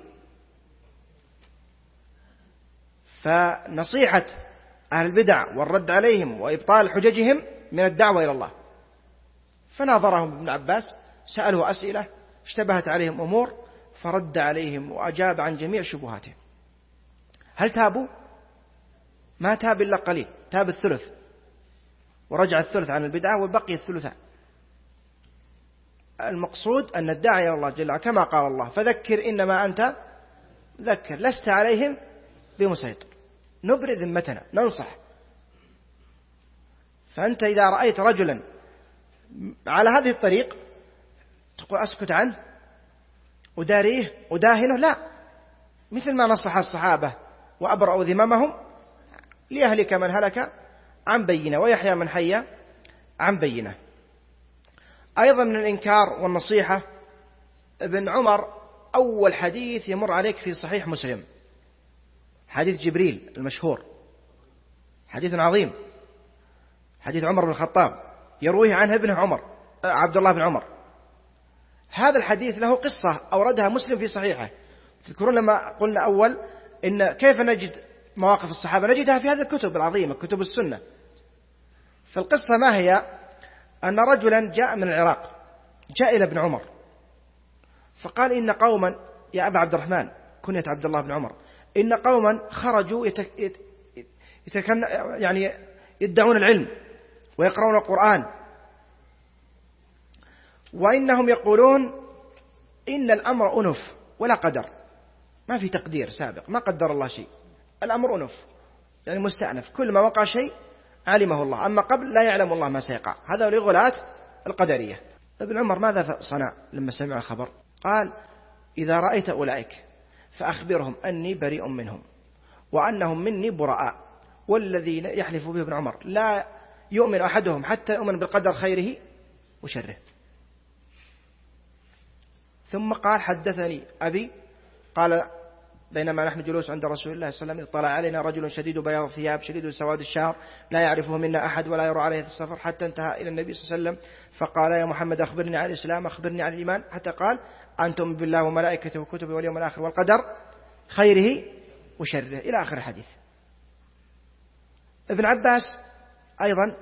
فنصيحة أهل البدع والرد عليهم وإبطال حججهم من الدعوة إلى الله. فناظرهم ابن عباس، سألوا أسئلة اشتبهت عليهم أمور، فرد عليهم وأجاب عن جميع شبهاتهم. هل تابوا؟ ما تاب إلا قليل، تاب الثلث ورجع الثلث عن البدعة وبقي الثلثان. المقصود أن الداعي إلى الله جل وعلا كما قال الله: فذكر إنما أنت ذكر لست عليهم بمسيطر، نبرئ ذمتنا، ننصح. فأنت إذا رأيت رجلا على هذه الطريق تقول أسكت عنه وداريه وداهنه؟ لا، مثل ما نصح الصحابة وأبرأوا ذممهم: ليهلك من هلك عن بينة ويحيى من حي عن بينة. أيضا من الإنكار والنصيحة، ابن عمر أول حديث يمر عليك في صحيح مسلم حديث جبريل المشهور، حديث عظيم، حديث عمر بن الخطاب يرويه عنه ابنه عمر عبد الله بن عمر. هذا الحديث له قصة أوردها مسلم في صحيحه. تذكرون لما قلنا أول إن كيف نجد مواقف الصحابة؟ نجدها في هذه الكتب العظيمة، كتب السنة. فالقصة ما هي؟ أن رجلا جاء من العراق، جاء إلى ابن عمر فقال إن قوما، يا أبا عبد الرحمن كنية عبد الله بن عمر، إن قوما خرجوا يتك... يتكن... يعني يدعون العلم ويقرؤون القرآن، وإنهم يقولون إن الأمر أنف ولا قدر، ما في تقدير سابق، ما قدر الله شيء، الأمر أنف يعني مستأنف، كل ما وقع شيء علمه الله، أما قبل لا يعلم الله ما سيقع. هذا لغلاة القدرية. ابن عمر ماذا صنع لما سمع الخبر؟ قال إذا رأيت أولئك فأخبرهم أني بريء منهم وأنهم مني براء، والذي يحلف به ابن عمر لا يؤمن أحدهم حتى يؤمن بالقدر خيره وشره. ثم قال حدثني أبي قال بينما نحن جلوس عند رسول الله صلى الله عليه وسلم اطلع علينا رجل شديد بياض الثياب شديد سواد الشعر لا يعرفه منا أحد ولا يرى عليه السفر، حتى انتهى إلى النبي صلى الله عليه وسلم فقال يا محمد أخبرني عن الإسلام أخبرني عن الإيمان، حتى قال أنتم بالله وملائكته وكتبه واليوم الآخر والقدر خيره وشره إلى آخر الحديث. ابن عباس أيضا،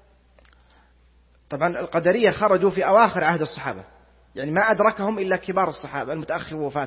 طبعا القدرية خرجوا في أواخر عهد الصحابة، يعني ما أدركهم إلا كبار الصحابة المتأخر وفاة،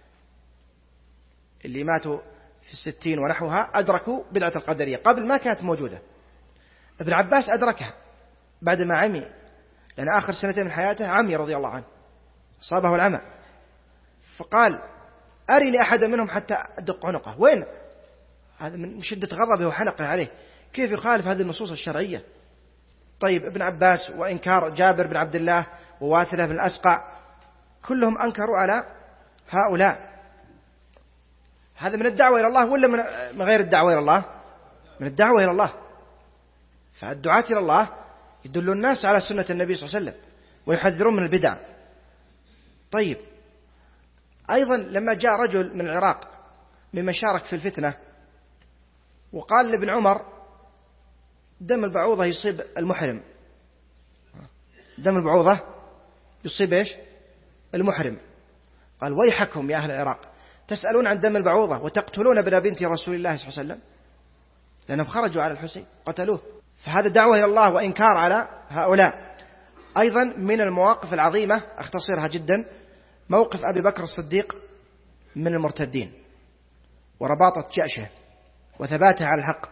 اللي ماتوا في الستين ونحوها أدركوا بدعة القدرية، قبل ما كانت موجودة. ابن عباس أدركها بعد ما عمي، لأن آخر سنتين من حياته عمي رضي الله عنه أصابه العمى، فقال أرني أحد منهم حتى أدق عنقه. وين هذا؟ من شدة غضبه وحنقه عليه، كيف يخالف هذه النصوص الشرعية؟ طيب ابن عباس وإنكار جابر بن عبد الله وواثلة بن الأسقع كلهم أنكروا على هؤلاء. هذا من الدعوة إلى الله ولا من غير الدعوة إلى الله؟ من الدعوة إلى الله. فالدعاة إلى الله يدلون الناس على سنة النبي صلى الله عليه وسلم ويحذرون من البدع. طيب أيضا لما جاء رجل من العراق ممن شارك في الفتنة وقال لابن عمر دم البعوضة يصيب المحرم، دم البعوضة يصيب إيش؟ المحرم. قال ويحكم يا أهل العراق تسألون عن دم البعوضة وتقتلون ابن بنت رسول الله صلى الله عليه وسلم، لأنهم خرجوا على الحسين قتلوه. فهذا دعوة إلى الله وإنكار على هؤلاء. أيضا من المواقف العظيمة أختصرها جدا موقف أبي بكر الصديق من المرتدين ورباطة جأشه وثباته على الحق.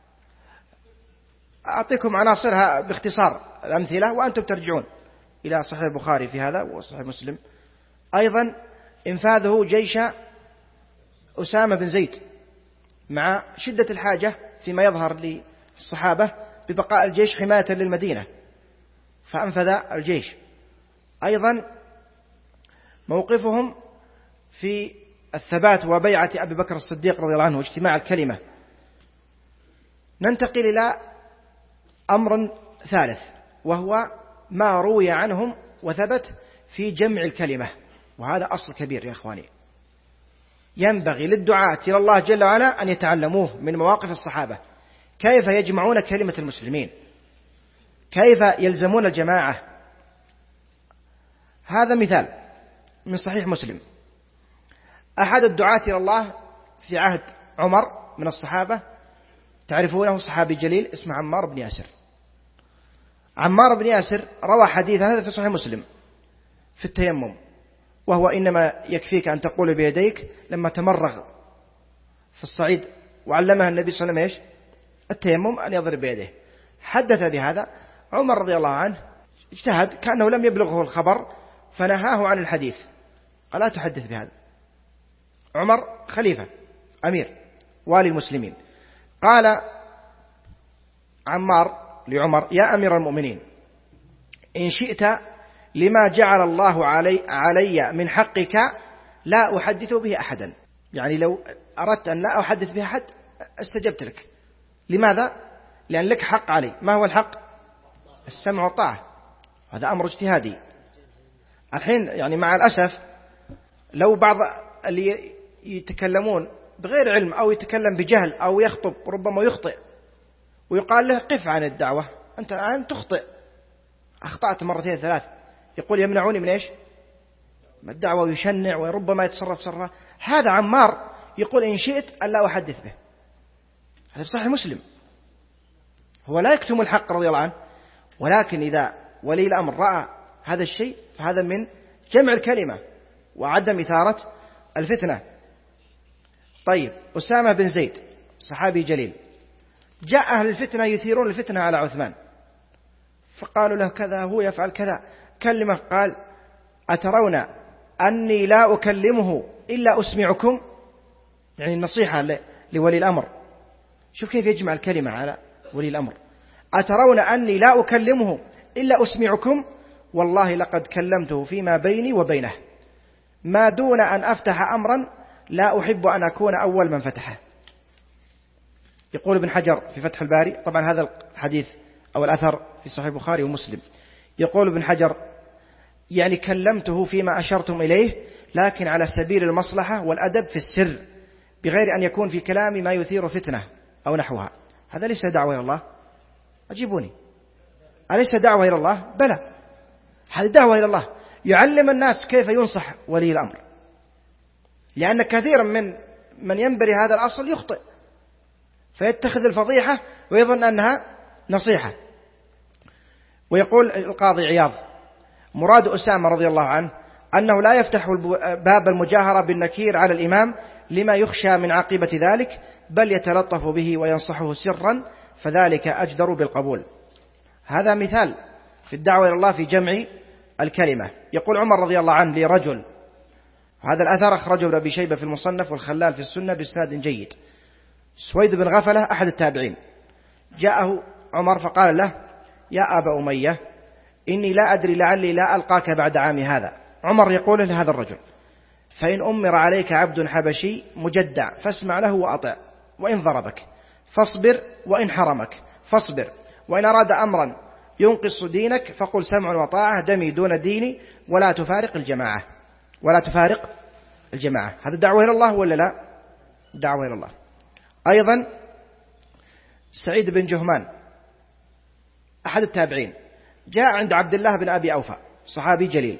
أعطيكم عناصرها باختصار الأمثلة وأنتم ترجعون إلى صحيح البخاري في هذا وصحيح مسلم. أيضا إنفاذه جيش أسامة بن زيد مع شدة الحاجة فيما يظهر للصحابة ببقاء الجيش حماية للمدينة فأنفذ الجيش. أيضا موقفهم في الثبات وبيعة أبي بكر الصديق رضي الله عنه واجتماع الكلمة. ننتقل إلى أمر ثالث وهو ما روي عنهم وثبت في جمع الكلمة، وهذا أصل كبير يا أخواني، ينبغي للدعاة إلى الله جل وعلا أن يتعلموه من مواقف الصحابة، كيف يجمعون كلمة المسلمين، كيف يلزمون الجماعة. هذا مثال من صحيح مسلم. أحد الدعاة إلى الله في عهد عمر من الصحابة تعرفونه، صحابي جليل اسمه عمار بن ياسر. عمار بن ياسر روى حديثا هذا في صحيح مسلم في التيمم، وهو إنما يكفيك أن تقول بيديك لما تمرغ في الصعيد وعلمها النبي صلى الله عليه وسلم إيش؟ التيمم، أن يضرب بيده. حدث بهذا عمر رضي الله عنه، اجتهد كأنه لم يبلغه الخبر فنهاه عن الحديث، قال لا تحدث بهذا. عمر خليفة أمير والي المسلمين، قال عمار لعمر يا أمير المؤمنين إن شئت لما جعل الله علي, علي من حقك لا أحدث به أحدا، يعني لو أردت أن لا أحدث به أحد استجبت لك. لماذا؟ لأن لك حق علي. ما هو الحق؟ السمع والطاعة، هذا أمر اجتهادي. الحين يعني مع الأسف لو بعض اللي يتكلمون بغير علم أو يتكلم بجهل أو يخطب ربما يخطئ ويقال له قف عن الدعوة، أنت الآن تخطئ، أخطأت مرتين ثلاث، يقول يمنعوني من إيش؟ من الدعوة، ويشنع وربما يتصرف تصرف. هذا عمار يقول إن شئت ألا أحدث به، هذا في صحيح مسلم، هو لا يكتم الحق رضي الله عنه، ولكن إذا ولي الأمر رأى هذا الشيء فهذا من جمع الكلمة وعدم إثارة الفتنة. طيب، أسامة بن زيد صحابي جليل، جاء أهل الفتنة يثيرون الفتنة على عثمان، فقالوا له كذا، هو يفعل كذا، كلمة، قال أترون أني لا أكلمه إلا أسمعكم، يعني النصيحة لولي الأمر. شوف كيف يجمع الكلمة على ولي الأمر. أترون أني لا أكلمه إلا أسمعكم، والله لقد كلمته فيما بيني وبينه، ما دون أن أفتح أمرا لا أحب أن أكون أول من فتحه. يقول ابن حجر في فتح الباري، طبعا هذا الحديث أو الأثر في صحيح البخاري ومسلم، يقول ابن حجر يعني كلمته فيما أشرتم إليه، لكن على سبيل المصلحة والأدب في السر، بغير أن يكون في كلامي ما يثير فتنة أو نحوها. هذا ليس دعوة إلى الله؟ أجيبوني، أليس دعوة إلى الله؟ بلى، هذه دعوة إلى الله، يعلم الناس كيف ينصح ولي الأمر، لأن كثيرا من من ينبري هذا الأصل يخطئ فيتخذ الفضيحة ويظن أنها نصيحة. ويقول القاضي عياض مراد أسامة رضي الله عنه أنه لا يفتح باب المجاهرة بالنكير على الإمام لما يخشى من عاقبة ذلك، بل يتلطف به وينصحه سرا، فذلك أجدر بالقبول. هذا مثال في الدعوة إلى الله في جمع الكلمة. يقول عمر رضي الله عنه لرجل، هذا الأثر أخرجه ابن أبي شيبة في المصنف والخلال في السنة بإسناد جيد، سويد بن غفلة أحد التابعين، جاءه عمر فقال له يا أبا أمية إني لا أدري لعلي لا ألقاك بعد عامي هذا. عمر يقول لهذا الرجل فإن أمر عليك عبد حبشي مجدع فاسمع له وأطع، وإن ضربك فاصبر، وإن حرمك فاصبر، وإن أراد أمرا ينقص دينك فقل سمع وطاعة، دمي دون ديني، ولا تفارق الجماعة، ولا تفارق الجماعة. هذا دعوة إلى الله ولا لا؟ دعوة إلى الله. أيضا سعيد بن جهمان أحد التابعين جاء عند عبد الله بن أبي أوفى صحابي جليل،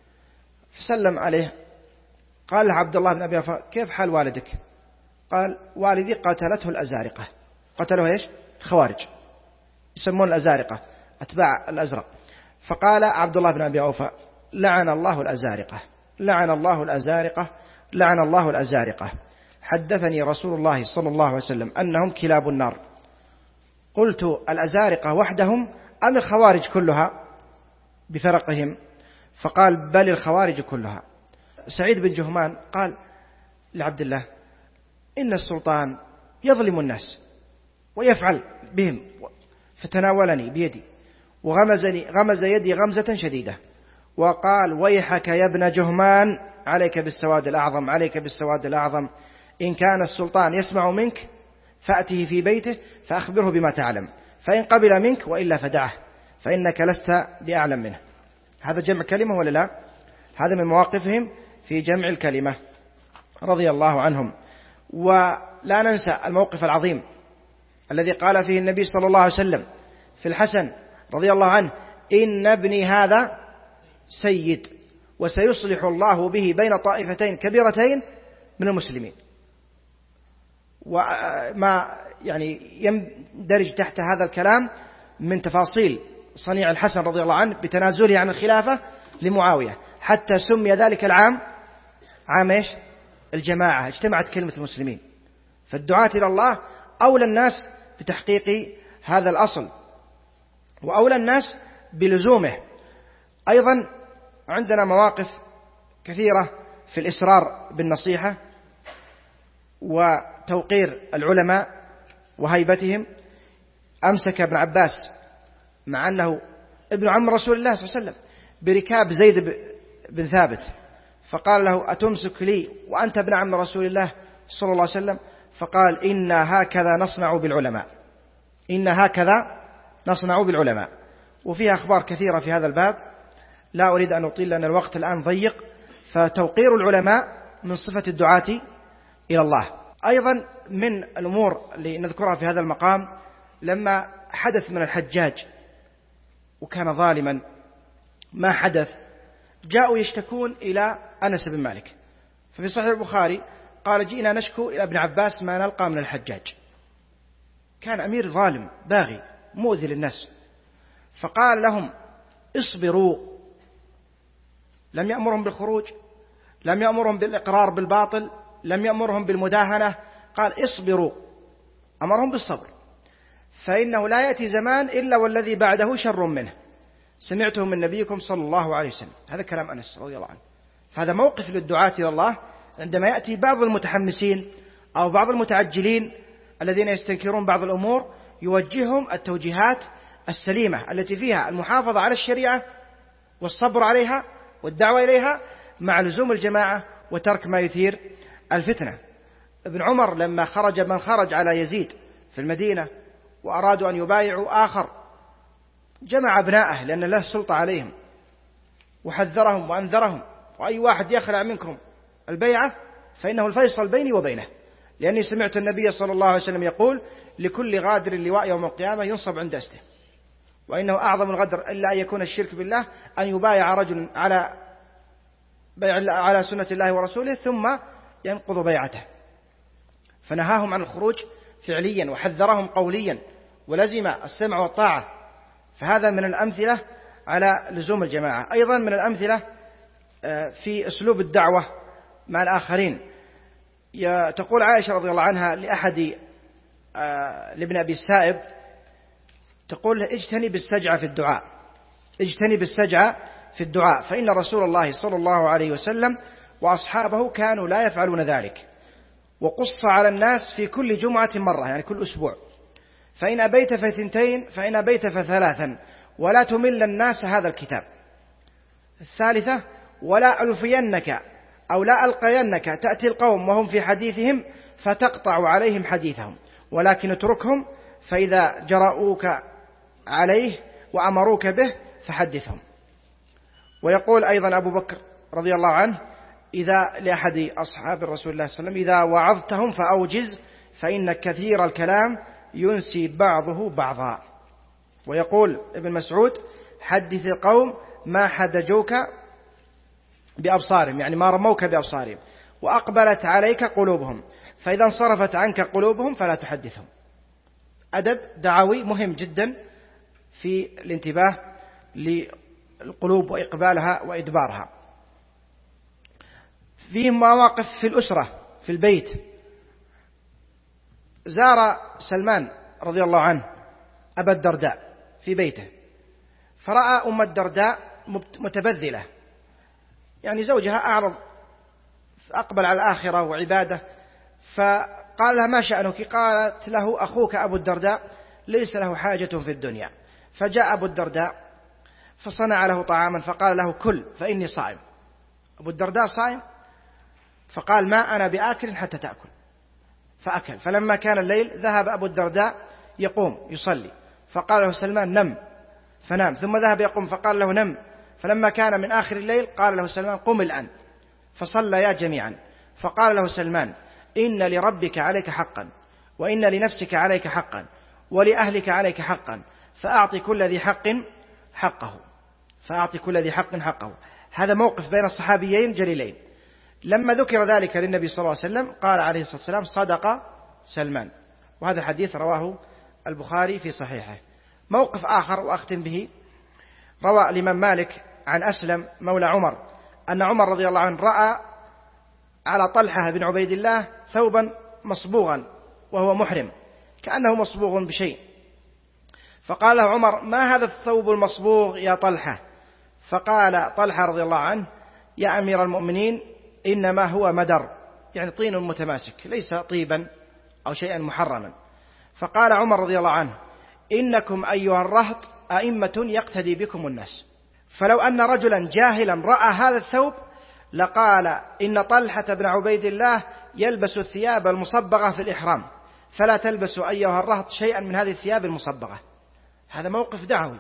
فسلم عليه، قال له عبد الله بن أبي أوفى كيف حال والدك؟ قال والدي قتلته الأزارقة. قتلوه إيش؟ الخوارج، يسمون الأزارقة أتباع الأزرق. فقال عبد الله بن أبي أوفى لعن الله الأزارقة، لعن الله الأزارقة، لعن الله الأزارقة، حدثني رسول الله صلى الله عليه وسلم أنهم كلاب النار. قلت الأزارقة وحدهم أم الخوارج كلها بفرقهم؟ فقال بل الخوارج كلها. سعيد بن جهمان قال لعبد الله إن السلطان يظلم الناس ويفعل بهم، فتناولني بيدي وغمزني غمز يدي غمزة شديدة وقال ويحك يا ابن جهمان، عليك بالسواد الأعظم، عليك بالسواد الأعظم، إن كان السلطان يسمع منك فأته في بيته فأخبره بما تعلم، فإن قبل منك وإلا فدعه، فإنك لست بأعلم منه. هذا جمع كلمة ولا لا؟ هذا من مواقفهم في جمع الكلمة رضي الله عنهم. ولا ننسى الموقف العظيم الذي قال فيه النبي صلى الله عليه وسلم في الحسن رضي الله عنه إن ابني هذا سيد وسيصلح الله به بين طائفتين كبيرتين من المسلمين. وما يعني يندرج تحت هذا الكلام من تفاصيل صنيع الحسن رضي الله عنه بتنازله عن الخلافة لمعاوية، حتى سمي ذلك العام عام إيش؟ الجماعة، اجتمعت كلمة المسلمين. فالدعاة إلى الله أولى الناس بتحقيق هذا الأصل وأولى الناس بلزومه. أيضا عندنا مواقف كثيرة في الإسرار بالنصيحة وتوقير العلماء وهيبتهم. أمسك ابن عباس مع أنه ابن عم رسول الله صلى الله عليه وسلم بركاب زيد بن ثابت، فقال له أتمسك لي وأنت ابن عم رسول الله صلى الله عليه وسلم؟ فقال إنا هكذا نصنع بالعلماء، إنا هكذا نصنع بالعلماء. وفيها أخبار كثيرة في هذا الباب، لا أريد أن أطيل لأن الوقت الآن ضيق. فتوقير العلماء من صفة الدعاة إلى الله. أيضا من الأمور اللي نذكرها في هذا المقام، لما حدث من الحجاج وكان ظالما ما حدث، جاءوا يشتكون إلى أنس بن مالك. ففي صحيح البخاري قال: جئنا نشكو إلى ابن عباس ما نلقى من الحجاج. كان أمير ظالم باغي مؤذي للناس، فقال لهم: اصبروا. لم يأمرهم بالخروج، لم يأمرهم بالإقرار بالباطل، لم يأمرهم بالمداهنة، قال: اصبروا، أمرهم بالصبر، فإنه لا يأتي زمان إلا والذي بعده شر منه، سمعته من نبيكم صلى الله عليه وسلم. هذا كلام أنس رضي الله عنه. فهذا موقف للدعاة إلى الله عندما يأتي بعض المتحمسين أو بعض المتعجلين الذين يستنكرون بعض الأمور، يوجههم التوجيهات السليمة التي فيها المحافظة على الشريعة والصبر عليها والدعوة إليها مع لزوم الجماعة وترك ما يثير الفتنة. ابن عمر لما خرج من خرج على يزيد في المدينة وأرادوا أن يبايعوا آخر، جمع أبناءه لأن له سلطة عليهم، وحذرهم وأنذرهم: وأي واحد يخلع منكم البيعة فإنه الفيصل بيني وبينه، لأني سمعت النبي صلى الله عليه وسلم يقول: لكل غادر لواء يوم القيامة ينصب عند أسته، وإنه أعظم الغدر إلا أن يكون الشرك بالله أن يبايع رجل على بيع على سنة الله ورسوله ثم ينقض بيعته. فنهاهم عن الخروج فعليا وحذرهم قوليا، ولزم السمع والطاعة. فهذا من الأمثلة على لزوم الجماعة. أيضا من الأمثلة في أسلوب الدعوة مع الآخرين، تقول عائشة رضي الله عنها لأحد لابن أبي السائب، تقول: اجتنب السجع في الدعاء، اجتنب السجع في الدعاء، فإن رسول الله صلى الله عليه وسلم وأصحابه كانوا لا يفعلون ذلك، وقص على الناس في كل جمعة مرة، يعني كل أسبوع، فإن أبيت فثنتين، فإن أبيت فثلاثا، ولا تمل الناس هذا الكتاب. الثالثة: ولا ألفينك أو لا ألقينك تأتي القوم وهم في حديثهم فتقطع عليهم حديثهم، ولكن اتركهم، فإذا جرؤوك عليه وأمروك به فحدثهم. ويقول أيضا أبو بكر رضي الله عنه إذا لأحد أصحاب الرسول الله صلى الله عليه وسلم: إذا وعظتهم فأوجز، فإن كثير الكلام ينسي بعضه بعضا. ويقول ابن مسعود: حدث القوم ما حدجوك بأبصارهم، يعني ما رموك بأبصارهم، وأقبلت عليك قلوبهم، فإذا انصرفت عنك قلوبهم فلا تحدثهم. أدب دعوي مهم جدا في الانتباه للقلوب وإقبالها وإدبارها. فيه مواقف في الأسرة في البيت. زار سلمان رضي الله عنه أبا الدرداء في بيته، فرأى أم الدرداء متبذلة، يعني زوجها أعرض أقبل على الآخرة وعبادة، فقال لها: ما شأنك؟ قالت له: أخوك أبو الدرداء ليس له حاجة في الدنيا. فجاء أبو الدرداء فصنع له طعاما فقال له: كل فإني صائم. أبو الدرداء صائم، فقال: ما أنا بآكل حتى تأكل، فأكل. فلما كان الليل ذهب أبو الدرداء يقوم يصلي، فقال له سلمان: نم، فنام. ثم ذهب يقوم فقال له: نم. فلما كان من آخر الليل قال له سلمان: قم الآن. فصليا جميعا، فقال له سلمان: إن لربك عليك حقا، وإن لنفسك عليك حقا، ولأهلك عليك حقا، فأعط كل ذي حق حقه، فأعط كل ذي حق حقه. هذا موقف بين الصحابيين جليلين. لما ذكر ذلك للنبي صلى الله عليه وسلم قال عليه الصلاة والسلام: صدق سلمان. وهذا الحديث رواه البخاري في صحيحه. موقف آخر وأختم به، روى الإمام مالك عن أسلم مولى عمر أن عمر رضي الله عنه رأى على طلحة بن عبيد الله ثوبا مصبوغا وهو محرم، كأنه مصبوغ بشيء، فقال له عمر: ما هذا الثوب المصبوغ يا طلحة؟ فقال طلحة رضي الله عنه: يا أمير المؤمنين، إنما هو مدر، يعني طين متماسك، ليس طيبا أو شيئا محرما. فقال عمر رضي الله عنه: إنكم أيها الرهط أئمة يقتدي بكم الناس، فلو أن رجلا جاهلا رأى هذا الثوب لقال: إن طلحة بن عبيد الله يلبس الثياب المصبغة في الإحرام، فلا تلبسوا أيها الرهط شيئا من هذه الثياب المصبغة. هذا موقف دعوي،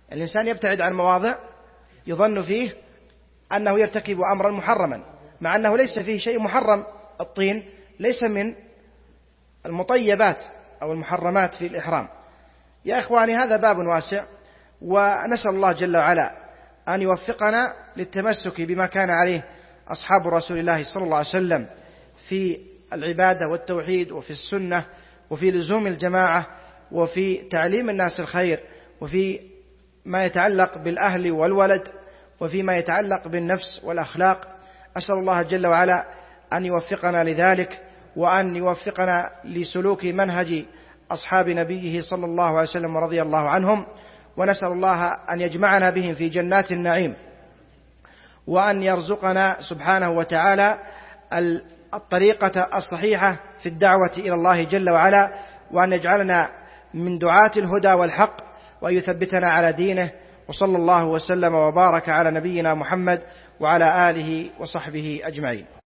الإنسان يبتعد عن مواضع يظن فيه أنه يرتكب أمرا محرما مع أنه ليس فيه شيء محرم. الطين ليس من المطيبات أو المحرمات في الإحرام. يا إخواني هذا باب واسع، ونسأل الله جل وعلا أن يوفقنا للتمسك بما كان عليه أصحاب رسول الله صلى الله عليه وسلم في العبادة والتوحيد وفي السنة وفي لزوم الجماعة وفي تعليم الناس الخير وفي ما يتعلق بالأهل والولد وفيما يتعلق بالنفس والأخلاق. أسأل الله جل وعلا أن يوفقنا لذلك، وأن يوفقنا لسلوك منهج أصحاب نبيه صلى الله عليه وسلم ورضي الله عنهم، ونسأل الله أن يجمعنا بهم في جنات النعيم، وأن يرزقنا سبحانه وتعالى الطريقة الصحيحة في الدعوة إلى الله جل وعلا، وأن يجعلنا من دعاة الهدى والحق، وأن يثبتنا على دينه. وصلى الله وسلم وبارك على نبينا محمد وعلى آله وصحبه أجمعين.